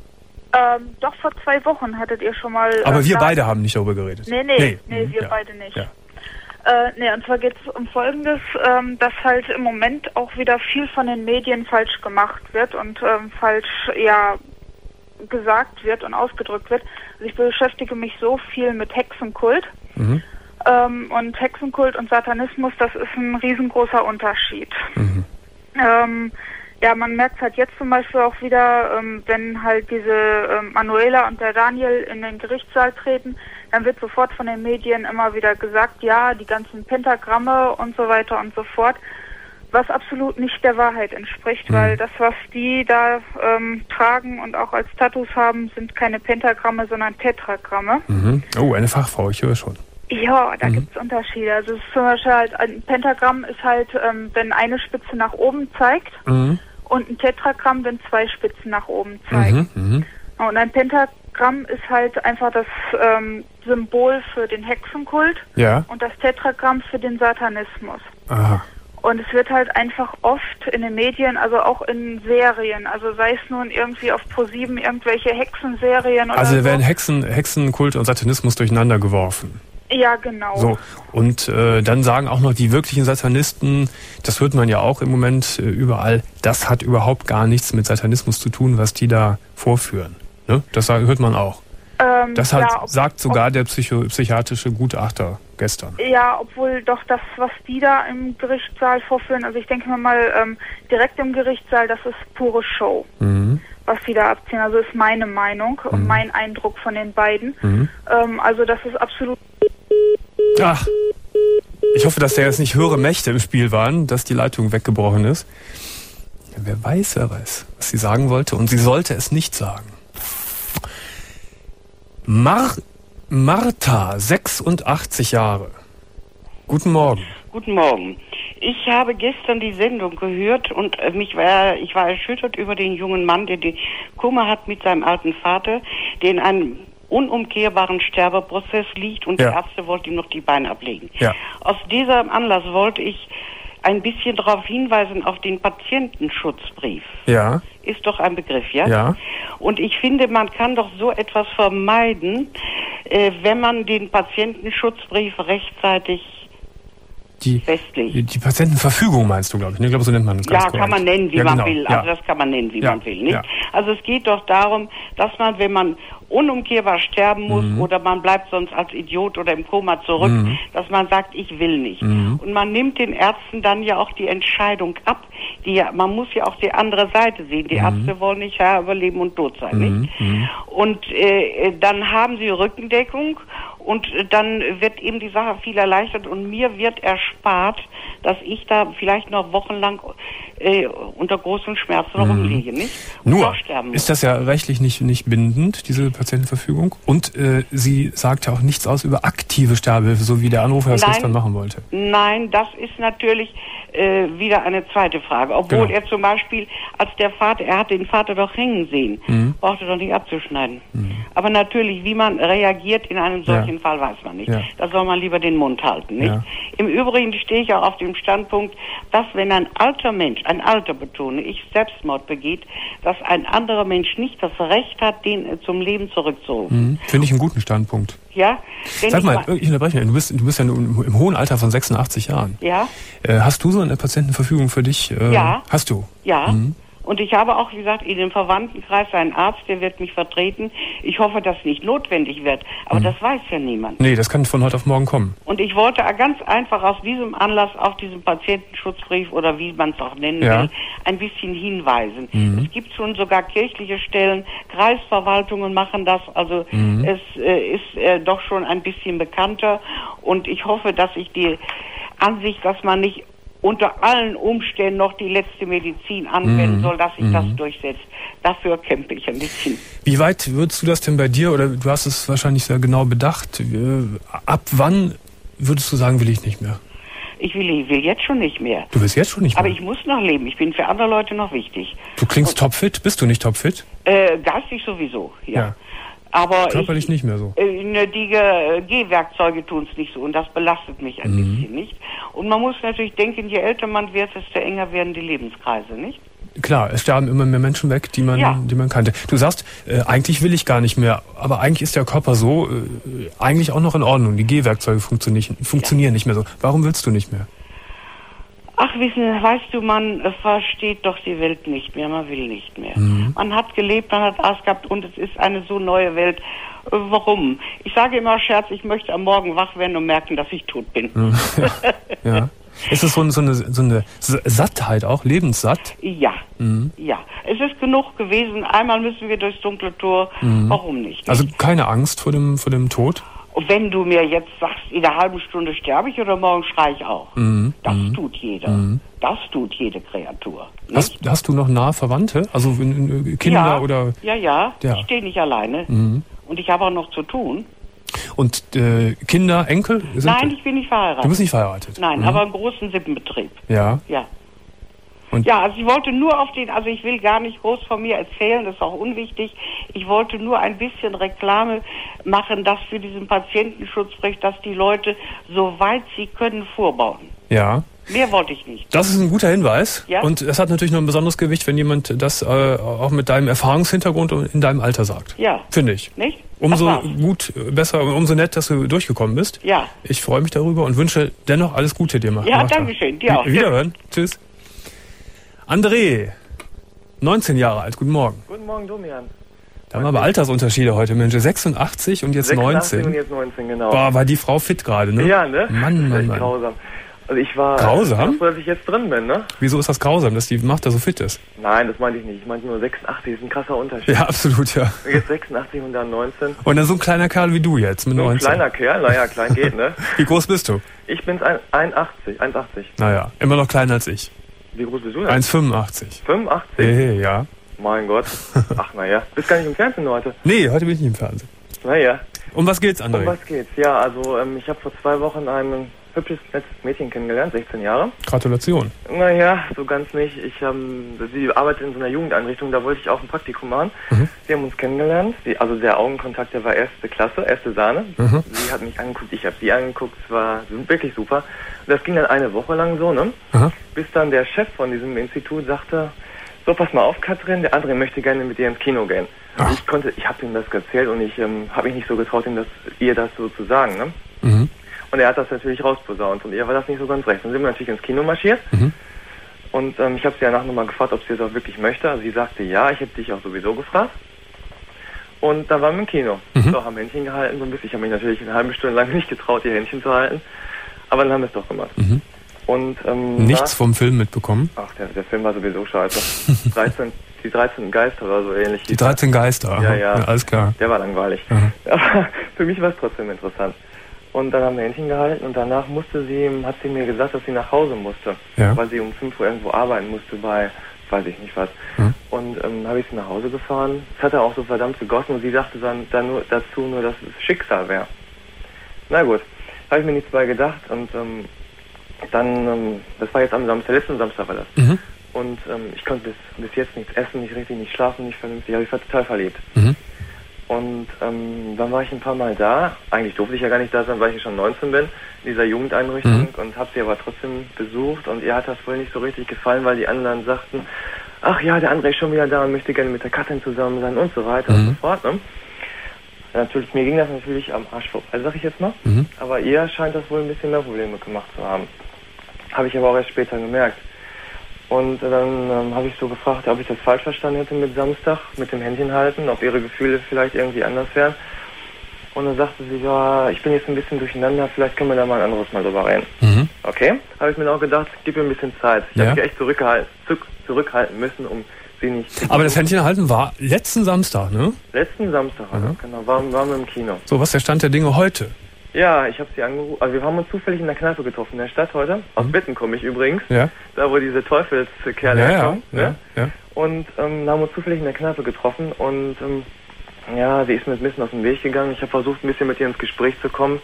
Ähm, doch vor zwei Wochen hattet ihr schon mal... Aber äh, wir da, beide haben nicht darüber geredet. Nee, nee, nee, nee wir ja. beide nicht. Ja. Äh, nee, und zwar geht es um Folgendes, ähm, dass halt im Moment auch wieder viel von den Medien falsch gemacht wird und ähm, falsch, ja, gesagt wird und ausgedrückt wird. Also ich beschäftige mich so viel mit Hexenkult. Mhm. Ähm, und Hexenkult und Satanismus, das ist ein riesengroßer Unterschied. Mhm. Ähm, ja, man merkt halt jetzt zum Beispiel auch wieder, ähm, wenn halt diese ähm, Manuela und der Daniel in den Gerichtssaal treten, dann wird sofort von den Medien immer wieder gesagt, ja, die ganzen Pentagramme und so weiter und so fort, was absolut nicht der Wahrheit entspricht, mhm. weil das, was die da ähm, tragen und auch als Tattoos haben, sind keine Pentagramme, sondern Tetragramme. Mhm. Oh, eine Fachfrau, ich höre schon. Ja, da mhm. gibt es Unterschiede. Also es ist zum Beispiel halt, ein Pentagramm ist halt, ähm, wenn eine Spitze nach oben zeigt mhm. und ein Tetragramm, wenn zwei Spitzen nach oben zeigen. Mhm. Und ein Pentagramm ist halt einfach das ähm, Symbol für den Hexenkult ja. und das Tetragramm für den Satanismus. Aha. Und es wird halt einfach oft in den Medien, also auch in Serien, also sei es nun irgendwie auf ProSieben irgendwelche Hexenserien oder also so. werden Hexen, Hexenkult und Satanismus durcheinander geworfen. Ja, genau. So, und äh, dann sagen auch noch die wirklichen Satanisten, das hört man ja auch im Moment äh, überall, das hat überhaupt gar nichts mit Satanismus zu tun, was die da vorführen. Ne? Das hört man auch. Ähm, das hat, ja, ob, sagt sogar ob, der Psycho, psychiatrische Gutachter gestern. Ja, obwohl doch das, was die da im Gerichtssaal vorführen, also ich denke mir mal, ähm, direkt im Gerichtssaal, das ist pure Show, mhm. was die da abziehen. Also ist meine Meinung mhm. und mein Eindruck von den beiden. Mhm. Ähm, also das ist absolut... Ach, ich hoffe, dass da jetzt nicht höhere Mächte im Spiel waren, dass die Leitung weggebrochen ist. Ja, wer weiß, wer weiß, was sie sagen wollte. Und sie sollte es nicht sagen. Mar Martha, sechsundachtzig Jahre. Guten Morgen. Guten Morgen. Ich habe gestern die Sendung gehört und mich war, ich war erschüttert über den jungen Mann, der die Kummer hat mit seinem alten Vater, der in einem unumkehrbaren Sterbeprozess liegt und ja. die Ärzte wollten ihm noch die Beine ablegen. Ja. Aus diesem Anlass wollte ich ein bisschen darauf hinweisen, auf den Patientenschutzbrief. Ja. Ist doch ein Begriff, ja? Ja. Und ich finde, man kann doch so etwas vermeiden, äh, wenn man den Patientenschutzbrief rechtzeitig die, festlegt. Die Patientenverfügung meinst du, glaube ich. Ich glaube, so nennt man das ganz Ja, korrekt. kann man nennen, wie ja, man genau. will. Also ja. das kann man nennen, wie ja. man will, nicht? Ja. Also es geht doch darum, dass man, wenn man unumkehrbar sterben muss mhm. oder man bleibt sonst als Idiot oder im Koma zurück, mhm. dass man sagt, ich will nicht. Mhm. Und man nimmt den Ärzten dann ja auch die Entscheidung ab. Die ja, man muss ja auch die andere Seite sehen. Die mhm. Ärzte wollen nicht Herr über Leben und Tod sein, mhm. nicht? Mhm. Und äh, dann haben sie Rückendeckung und dann wird eben die Sache viel erleichtert und mir wird erspart, dass ich da vielleicht noch wochenlang äh, unter großen Schmerzen mhm. rumliege, nicht? Und Nur ist das ja rechtlich nicht, nicht bindend, diese Patientenverfügung. Und äh, sie sagt ja auch nichts aus über aktive Sterbehilfe, so wie der Anrufer das gestern machen wollte. Nein, das ist natürlich äh, wieder eine zweite Frage. Obwohl genau. er zum Beispiel, als der Vater, er hat den Vater doch hängen sehen, mhm. brauchte doch nicht abzuschneiden. Mhm. Aber natürlich, wie man reagiert in einem solchen ja. Fall, weiß man nicht. Ja. Da soll man lieber den Mund halten, nicht? Ja. Im Übrigen stehe ich auch auf dem Standpunkt, dass wenn ein alter Mensch, ein alter betone ich, Selbstmord begeht, dass ein anderer Mensch nicht das Recht hat, den äh, zum Leben zurückzurufen. Mhm. Finde ich einen guten Standpunkt. Ja? Sag mal, ich unterbreche, du bist, du bist ja im, im hohen Alter von sechsundachtzig Jahren. Ja. Äh, hast du so eine Patientenverfügung für dich? Äh, ja. Hast du? Ja. Mhm. Und ich habe auch, wie gesagt, in dem Verwandtenkreis einen Arzt, der wird mich vertreten. Ich hoffe, dass es nicht notwendig wird. Aber mhm. das weiß ja niemand. Nee, das kann von heute auf morgen kommen. Und ich wollte ganz einfach aus diesem Anlass auf diesen Patientenschutzbrief oder wie man es auch nennen ja. will, ein bisschen hinweisen. Mhm. Es gibt schon sogar kirchliche Stellen, Kreisverwaltungen machen das. Also mhm. es äh, ist äh, doch schon ein bisschen bekannter. Und ich hoffe, dass ich die Ansicht, dass man nicht unter allen Umständen noch die letzte Medizin anwenden mhm. soll, dass sich mhm. das durchsetzt. Dafür kämpfe ich ein bisschen. Wie weit würdest du das denn bei dir, oder du hast es wahrscheinlich sehr genau bedacht, ab wann würdest du sagen, will ich nicht mehr? Ich will, ich will jetzt schon nicht mehr. Du willst jetzt schon nicht mehr? Aber ich muss noch leben. Ich bin für andere Leute noch wichtig. Du klingst Und, topfit. Bist du nicht topfit? Äh, geistig sowieso, ja. ja. Aber körperlich ich, nicht mehr so. Äh, die äh, Gehwerkzeuge tun es nicht so und das belastet mich ein mhm. bisschen, nicht? Und man muss natürlich denken, je älter man wird, desto enger werden die Lebenskreise, nicht? klar, es sterben immer mehr Menschen weg, die man, ja. die man kannte. Du sagst, äh, eigentlich will ich gar nicht mehr, aber eigentlich ist der Körper so, äh, eigentlich auch noch in Ordnung. Die Gehwerkzeuge funktionieren, funktionieren ja. nicht mehr so. Warum willst du nicht mehr? Ach, wissen, weißt du, man versteht doch die Welt nicht mehr, man will nicht mehr. Mhm. Man hat gelebt, man hat Arzt gehabt und es ist eine so neue Welt. Warum? Ich sage immer Scherz, ich möchte am Morgen wach werden und merken, dass ich tot bin. Mhm. Ja. ja. Ist es so, so, eine, so eine Sattheit auch, lebenssatt? Ja, mhm. ja. Es ist genug gewesen, einmal müssen wir durchs dunkle Tor, mhm. warum nicht? Also keine Angst vor dem, vor dem Tod? Wenn du mir jetzt sagst, in einer halben Stunde sterbe ich oder morgen schreie ich auch. Mhm. Das mhm. tut jeder. Mhm. Das tut jede Kreatur. Hast, hast du noch nahe Verwandte? Also Kinder ja, oder? Ja, ja, ja. Ich stehe nicht alleine. Mhm. Und ich habe auch noch zu tun. Und äh, Kinder, Enkel? Nein, ich bin nicht verheiratet. Du bist nicht verheiratet? Nein, mhm. aber einen großen Sippenbetrieb. Ja? Ja. Und ja, also ich wollte nur auf den, also ich will gar nicht groß von mir erzählen, das ist auch unwichtig. Ich wollte nur ein bisschen Reklame machen, dass für diesen Patientenschutzbericht, dass die Leute, soweit sie können, vorbauen. Ja. Mehr wollte ich nicht. Das ist ein guter Hinweis. Ja? Und es hat natürlich noch ein besonderes Gewicht, wenn jemand das äh, auch mit deinem Erfahrungshintergrund und in deinem Alter sagt. Ja. Finde ich. Nicht? Umso gut, besser und umso nett, dass du durchgekommen bist. Ja. Ich freue mich darüber und wünsche dennoch alles Gute dir. Ja, danke schön. Dir auch. Wiederhören. Tschüss. André, neunzehn Jahre alt. Guten Morgen. Guten Morgen, Domian. Da haben wir aber Altersunterschiede heute, Mensch. sechsundachtzig und jetzt sechsundachtzig neunzehn. Und jetzt neunzehn, genau. Boah, war die Frau fit gerade, ne? Ja, ne? Mann, Mann, Mann. Grausam. Also ich war... Grausam? Dass ich jetzt drin bin, ne? Wieso ist das grausam, dass die Macht da so fit ist? Nein, das meinte ich nicht. Ich meinte nur sechsundachtzig ist ein krasser Unterschied. Ja, absolut, ja. Jetzt sechsundachtzig und dann neunzehn. Und dann so ein kleiner Kerl wie du jetzt mit so ein neunzehn. Ein kleiner Kerl? Naja, klein geht, ne? Wie groß bist du? Ich bin einundachtzig. einundachtzig. Naja, immer noch kleiner als ich. Wie groß bist du denn? eins Komma fünfundachtzig. fünfundachtzig? Hey, ja. Mein Gott. Ach, naja. Bist gar nicht im Fernsehen heute? Nee, heute bin ich nicht im Fernsehen. Naja. Um was geht's, André? Um was geht's? Ja, also ähm, ich habe vor zwei Wochen ein hübsches, nettes Mädchen kennengelernt, sechzehn Jahre. Gratulation. Naja, so ganz nicht. Ich ähm, sie arbeitet in so einer Jugendeinrichtung, da wollte ich auch ein Praktikum machen. Mhm. Wir haben uns kennengelernt. Sie, also der Augenkontakt, der war erste Klasse, erste Sahne. Mhm. Sie hat mich angeguckt, ich habe sie angeguckt. Es war wirklich super. Und das ging dann eine Woche lang so, ne? Mhm. Bis dann der Chef von diesem Institut sagte, so, pass mal auf, Katrin, der André möchte gerne mit dir ins Kino gehen. Und ich konnte, ich habe ihm das erzählt und ich ähm, habe mich nicht so getraut, ihm das, ihr das so zu sagen, ne? Mhm. Und er hat das natürlich rausposaunt und ihr war das nicht so ganz recht. Dann sind wir natürlich ins Kino marschiert. Mhm. Und ähm, ich habe sie danach nochmal gefragt, ob sie es auch wirklich möchte. Also sie sagte, ja, ich hätte dich auch sowieso gefragt. Und dann waren wir im Kino. Mhm. So, haben Händchen gehalten so ein bisschen. Ich habe mich natürlich eine halbe Stunde lang nicht getraut, ihr Händchen zu halten. Aber dann haben wir es doch gemacht. Mhm. Und, ähm, nichts vom Film mitbekommen? Ach, der, der Film war sowieso scheiße. dreizehn, die dreizehn Geister war so ähnlich. Die dreizehn Geister? Ja, ja, ja. Alles klar. Der war langweilig. Mhm. Aber für mich war es trotzdem interessant. Und dann haben wir Händchen gehalten und danach musste sie, hat sie mir gesagt, dass sie nach Hause musste. Ja. Weil sie um fünf Uhr irgendwo arbeiten musste bei, weiß ich nicht was. Mhm. Und ähm, habe ich sie nach Hause gefahren. Es hat auch so verdammt gegossen und sie dachte dann, dann nur dazu nur, dass es Schicksal wäre. Na gut, habe ich mir nichts bei gedacht und ähm, dann, ähm, das war jetzt am Samstag, letzten Samstag war das. Mhm. Und ähm, ich konnte bis, bis jetzt nichts essen, nicht richtig, nicht schlafen, nicht vernünftig, aber ich war total verliebt. Mhm. Und ähm, dann war ich ein paar Mal da. Eigentlich durfte ich ja gar nicht da sein, weil ich schon neunzehn bin, in dieser Jugendeinrichtung. Mhm. Und habe sie aber trotzdem besucht. Und ihr hat das wohl nicht so richtig gefallen, weil die anderen sagten, ach ja, der André ist schon wieder da und möchte gerne mit der Katrin zusammen sein und so weiter mhm. und so fort. Ne? Natürlich, mir ging das natürlich am Arsch vorbei, sag ich jetzt mal. Mhm. Aber ihr scheint das wohl ein bisschen mehr Probleme gemacht zu haben. Habe ich aber auch erst später gemerkt. Und dann ähm, habe ich so gefragt, ob ich das falsch verstanden hätte mit Samstag, mit dem Händchen halten, ob ihre Gefühle vielleicht irgendwie anders wären. Und dann sagte sie, ja, ich bin jetzt ein bisschen durcheinander, vielleicht können wir da mal ein anderes Mal drüber reden. Mhm. Okay, habe ich mir auch gedacht, gib mir ein bisschen Zeit. Ich ja. habe mich echt zurückgehalten, zurück, zurückhalten müssen, um sie nicht... Aber das Händchen halten war letzten Samstag, ne? Letzten Samstag, mhm. genau, waren, waren wir im Kino. So, was ist der Stand der Dinge heute? Ja, ich habe sie angerufen. Also wir haben uns zufällig in der Kneipe getroffen in der Stadt heute. Aus mhm. Bitten komme ich übrigens. Ja. Da, wo diese Teufelskerle ja, herkommen. Ja, ja, ja. Und ähm, da haben wir uns zufällig in der Kneipe getroffen. Und ähm, ja, sie ist mir ein bisschen aus dem Weg gegangen. Ich habe versucht, ein bisschen mit ihr ins Gespräch zu kommen.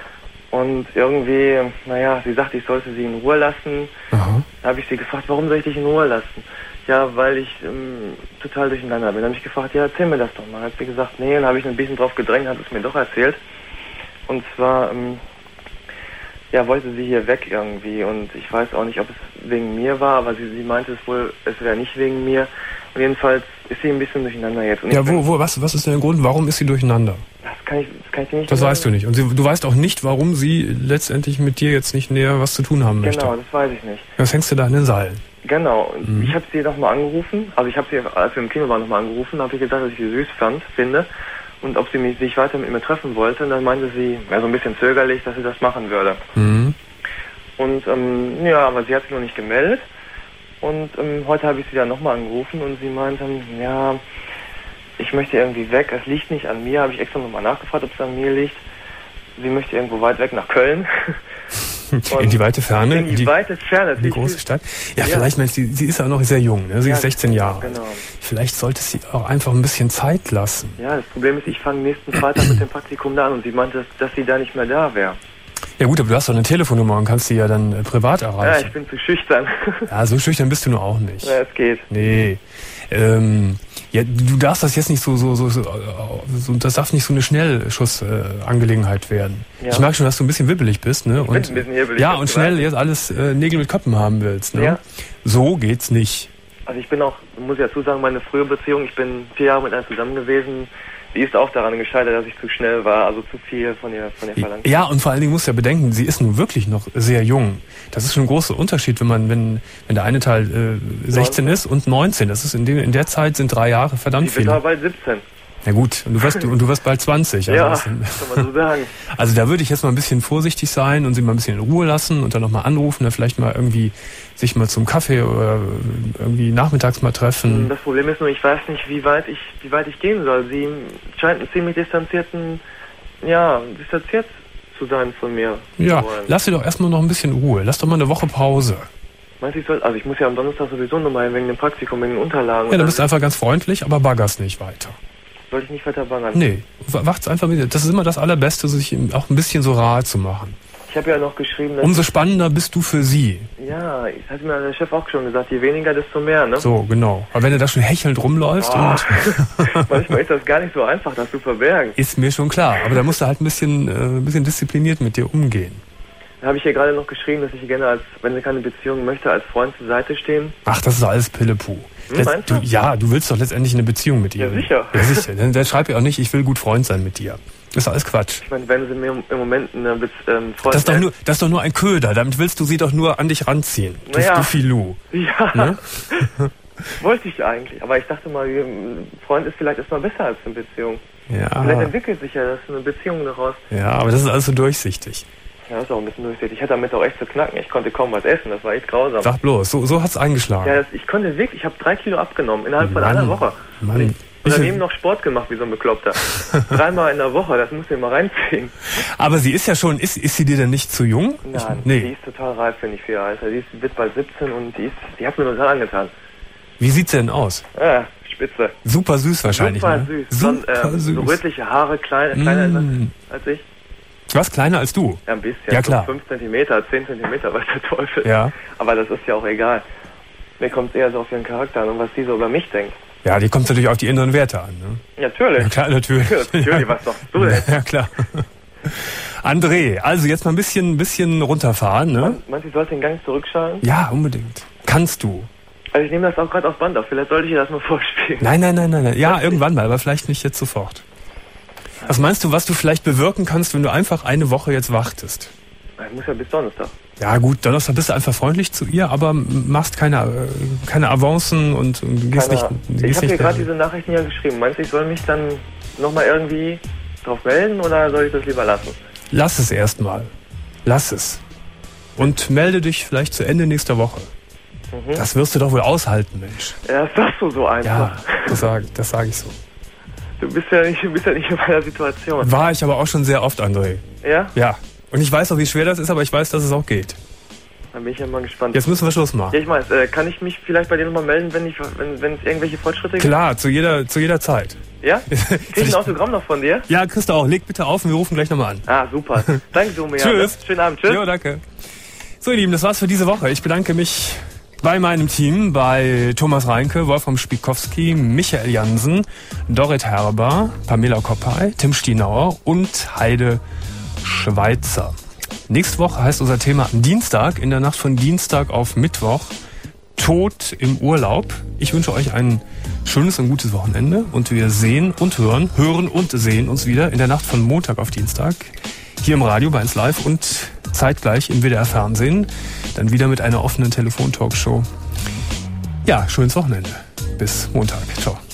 Und irgendwie, naja, sie sagte, ich sollte sie in Ruhe lassen. Aha. Da habe ich sie gefragt, warum soll ich dich in Ruhe lassen? Ja, weil ich ähm, total durcheinander bin. Dann habe ich gefragt, ja, erzähl mir das doch mal. Hat sie gesagt, nee, dann habe ich ein bisschen drauf gedrängt, hat es mir doch erzählt. Und zwar, ähm, ja, wollte sie hier weg irgendwie und ich weiß auch nicht, ob es wegen mir war, aber sie, sie meinte es wohl, es wäre nicht wegen mir. Und jedenfalls ist sie ein bisschen durcheinander jetzt. Und ja, wo, wo, was, was ist denn der Grund? Warum ist sie durcheinander? Das kann ich, das kann ich dir nicht Das sagen. weißt du nicht. Und sie, du weißt auch nicht, warum sie letztendlich mit dir jetzt nicht näher was zu tun haben möchte. Genau, das weiß ich nicht. Das hängst du da in den Seilen. Genau. Mhm. Ich habe sie nochmal angerufen. Also ich habe sie, als wir im Kino waren, nochmal angerufen. habe ich gesagt, dass ich sie süß fand, finde. Und ob sie mich, sich weiter mit mir treffen wollte. Und dann meinte sie, ja, so ein bisschen zögerlich, dass sie das machen würde. Mhm. Und ähm, ja, aber sie hat sich noch nicht gemeldet. Und ähm, heute habe ich sie dann nochmal angerufen und sie meinte, ja, ich möchte irgendwie weg, es liegt nicht an mir, habe ich extra nochmal nachgefragt, ob es an mir liegt. Sie möchte irgendwo weit weg nach Köln. In die weite Ferne? In die, die weite Ferne. Die große Stadt. Ja, ja. Vielleicht, Mensch, sie, sie ist ja noch sehr jung, ne? Sie ja, ist sechzehn Jahre alt. Genau. Vielleicht sollte sie auch einfach ein bisschen Zeit lassen. Ja, das Problem ist, ich fange nächsten Freitag mit dem Praktikum da an und sie meinte, dass, dass sie da nicht mehr da wäre. Ja gut, aber du hast doch eine Telefonnummer und kannst sie ja dann äh, privat erreichen. Ja, ich bin zu schüchtern. Ja, so schüchtern bist du nur auch nicht. Ja, es geht. Nee. Ähm, ja, du darfst das jetzt nicht so, so, so, so, so das darf nicht so eine Schnellschussangelegenheit äh, werden. Ja. Ich merke schon, dass du ein bisschen wibbelig bist, ne? Ich und, bin ein bisschen hibbelig. Ja, und schnell jetzt alles äh, Nägel mit Köppen haben willst, ne? Ja. So geht's nicht. Also ich bin auch, muss ich dazu sagen, meine frühe Beziehung, ich bin vier Jahre mit einer zusammen gewesen. Die ist auch daran gescheitert, dass ich zu schnell war, also zu viel von ihr, von ihr verlangt. Ja, und vor allen Dingen musst du ja bedenken, sie ist nun wirklich noch sehr jung. Das ist schon ein großer Unterschied, wenn man, wenn, wenn der eine Teil äh, sechzehn ist und neunzehn. Das ist in, dem, in der Zeit sind drei Jahre verdammt viel. Ich bin aber bald siebzehn. Ja gut, und du wirst, und du wirst bald zwanzig. Also ja, das, kann man so sagen. Also da würde ich jetzt mal ein bisschen vorsichtig sein und sie mal ein bisschen in Ruhe lassen und dann nochmal anrufen, dann vielleicht mal irgendwie sich mal zum Kaffee oder irgendwie nachmittags mal treffen. Das Problem ist nur, ich weiß nicht, wie weit ich, wie weit ich gehen soll. Sie scheint einen ziemlich distanzierten, ja, distanziert zu sein von mir. Ja, lass sie doch erstmal noch ein bisschen Ruhe. Lass doch mal eine Woche Pause. Meinst du, ich soll, also ich muss ja am Donnerstag sowieso nochmal wegen dem Praktikum, wegen den Unterlagen. Ja, dann bist du einfach ganz freundlich, aber baggerst nicht weiter. Soll ich nicht weiter baggern? Nee, wacht's einfach mit. Das ist immer das Allerbeste, sich auch ein bisschen so rar zu machen. Ich habe ja noch geschrieben, dass... Umso spannender bist du für sie. Ja, das hat mir der Chef auch schon gesagt, je weniger, desto mehr, ne? So, genau. Aber wenn du da schon hechelnd rumläufst oh. und... Manchmal ist das gar nicht so einfach, das zu verbergen. Ist mir schon klar, aber da musst du halt ein bisschen, äh, ein bisschen diszipliniert mit dir umgehen. Da habe ich ja gerade noch geschrieben, dass ich gerne, als, wenn sie keine Beziehung möchte, als Freund zur Seite stehen. Ach, das ist alles Pillepuh. Hm, das, du, ja, du willst doch letztendlich eine Beziehung mit ihr. Ja, sicher. Ja, sicher. Dann, dann schreib ihr auch nicht, ich will gut Freund sein mit dir. Das ist alles Quatsch. Ich meine, wenn sie mir im Moment eine Be ähm, Freund... Das ist, doch nur, das ist doch nur ein Köder. Damit willst du sie doch nur an dich ranziehen. Du, naja. du Filou. Ja. Ne? Wollte ich eigentlich. Aber ich dachte mal, ein Freund ist vielleicht erstmal besser als eine Beziehung. Ja. Vielleicht entwickelt sich ja das eine Beziehung daraus. Ja, aber das ist alles so durchsichtig. Ja, das ist auch ein bisschen durchsichtig. Ich hatte damit auch echt zu knacken. Ich konnte kaum was essen. Das war echt grausam. Sag bloß, so, so hat's eingeschlagen. Ja, das, ich konnte wirklich, ich habe drei Kilo abgenommen innerhalb Mann, von einer Woche. Mann. Und ich habe daneben noch Sport gemacht, wie so ein Bekloppter. Dreimal in der Woche, das musst du dir mal reinziehen. Aber sie ist ja schon, ist, ist sie dir denn nicht zu jung? Nein, ich, nee. die ist total reif, finde ich, für ihr Alter. Die ist, wird bald siebzehn und die, ist, die hat mir total angetan. Wie sieht sie denn aus? Ja, spitze. Super süß wahrscheinlich, Super ne? süß. Super so, äh, süß. So rötliche Haare, klein, kleiner mm. als ich. Was? Kleiner als du? Ja, ein bisschen. Ja, klar. So fünf Zentimeter, zehn Zentimeter, weiß der Teufel. Ja. Aber das ist ja auch egal. Mir kommt es eher so auf ihren Charakter an und was die so über mich denkt. Ja, die kommt natürlich auf die inneren Werte an, ne? Natürlich. Ja, klar, natürlich. Ja, natürlich, was doch du denn? Ja, klar. André, also jetzt mal ein bisschen, bisschen runterfahren, ne? Man, meinst du, ich sollte den Gang zurückschalten? Ja, unbedingt. Kannst du. Also ich nehme das auch gerade auf Band auf. Vielleicht sollte ich dir das mal vorspielen. Nein, nein, nein, nein. nein. Ja, irgendwann mal, aber vielleicht nicht jetzt sofort. Was meinst du, was du vielleicht bewirken kannst, wenn du einfach eine Woche jetzt wartest? Ich muss ja bis Donnerstag. Ja gut, Donnerstag bist du einfach freundlich zu ihr, aber machst keine, keine Avancen und, und gehst keine, nicht... Ich habe dir gerade diese Nachrichten ja geschrieben. Meinst du, ich soll mich dann nochmal irgendwie drauf melden oder soll ich das lieber lassen? Lass es erstmal. Lass es. Und melde dich vielleicht zu Ende nächster Woche. Mhm. Das wirst du doch wohl aushalten, Mensch. Ja, das sagst du so einfach. Ja, das sage das sag ich so. Du bist ja nicht, du bist ja nicht in meiner Situation. War ich aber auch schon sehr oft, André. Ja? Ja. Und ich weiß auch, wie schwer das ist, aber ich weiß, dass es auch geht. Dann bin ich ja mal gespannt. Jetzt müssen wir Schluss machen. Ja, ich weiß. Äh, kann ich mich vielleicht bei dir nochmal melden, wenn ich, wenn, wenn es irgendwelche Fortschritte gibt? Klar, zu jeder, zu jeder Zeit. Ja? Krieg ich ein Autogramm noch von dir? Ja, kriegst du auch. Leg bitte auf und wir rufen gleich nochmal an. Ah, super. Danke, Domian. Tschüss. Schönen Abend. Tschüss. Jo, danke. So, ihr Lieben, das war's für diese Woche. Ich bedanke mich bei meinem Team, bei Thomas Reinke, Wolfram Spikowski, Michael Jansen, Dorit Herber, Pamela Koppay, Tim Stienauer und Heide Schweizer. Nächste Woche heißt unser Thema am Dienstag, in der Nacht von Dienstag auf Mittwoch, Tod im Urlaub. Ich wünsche euch ein schönes und gutes Wochenende und wir sehen und hören, hören und sehen uns wieder in der Nacht von Montag auf Dienstag hier im Radio bei eins Live und zeitgleich im W D R Fernsehen, dann wieder mit einer offenen Telefon-Talkshow. Ja, schönes Wochenende. Bis Montag. Ciao.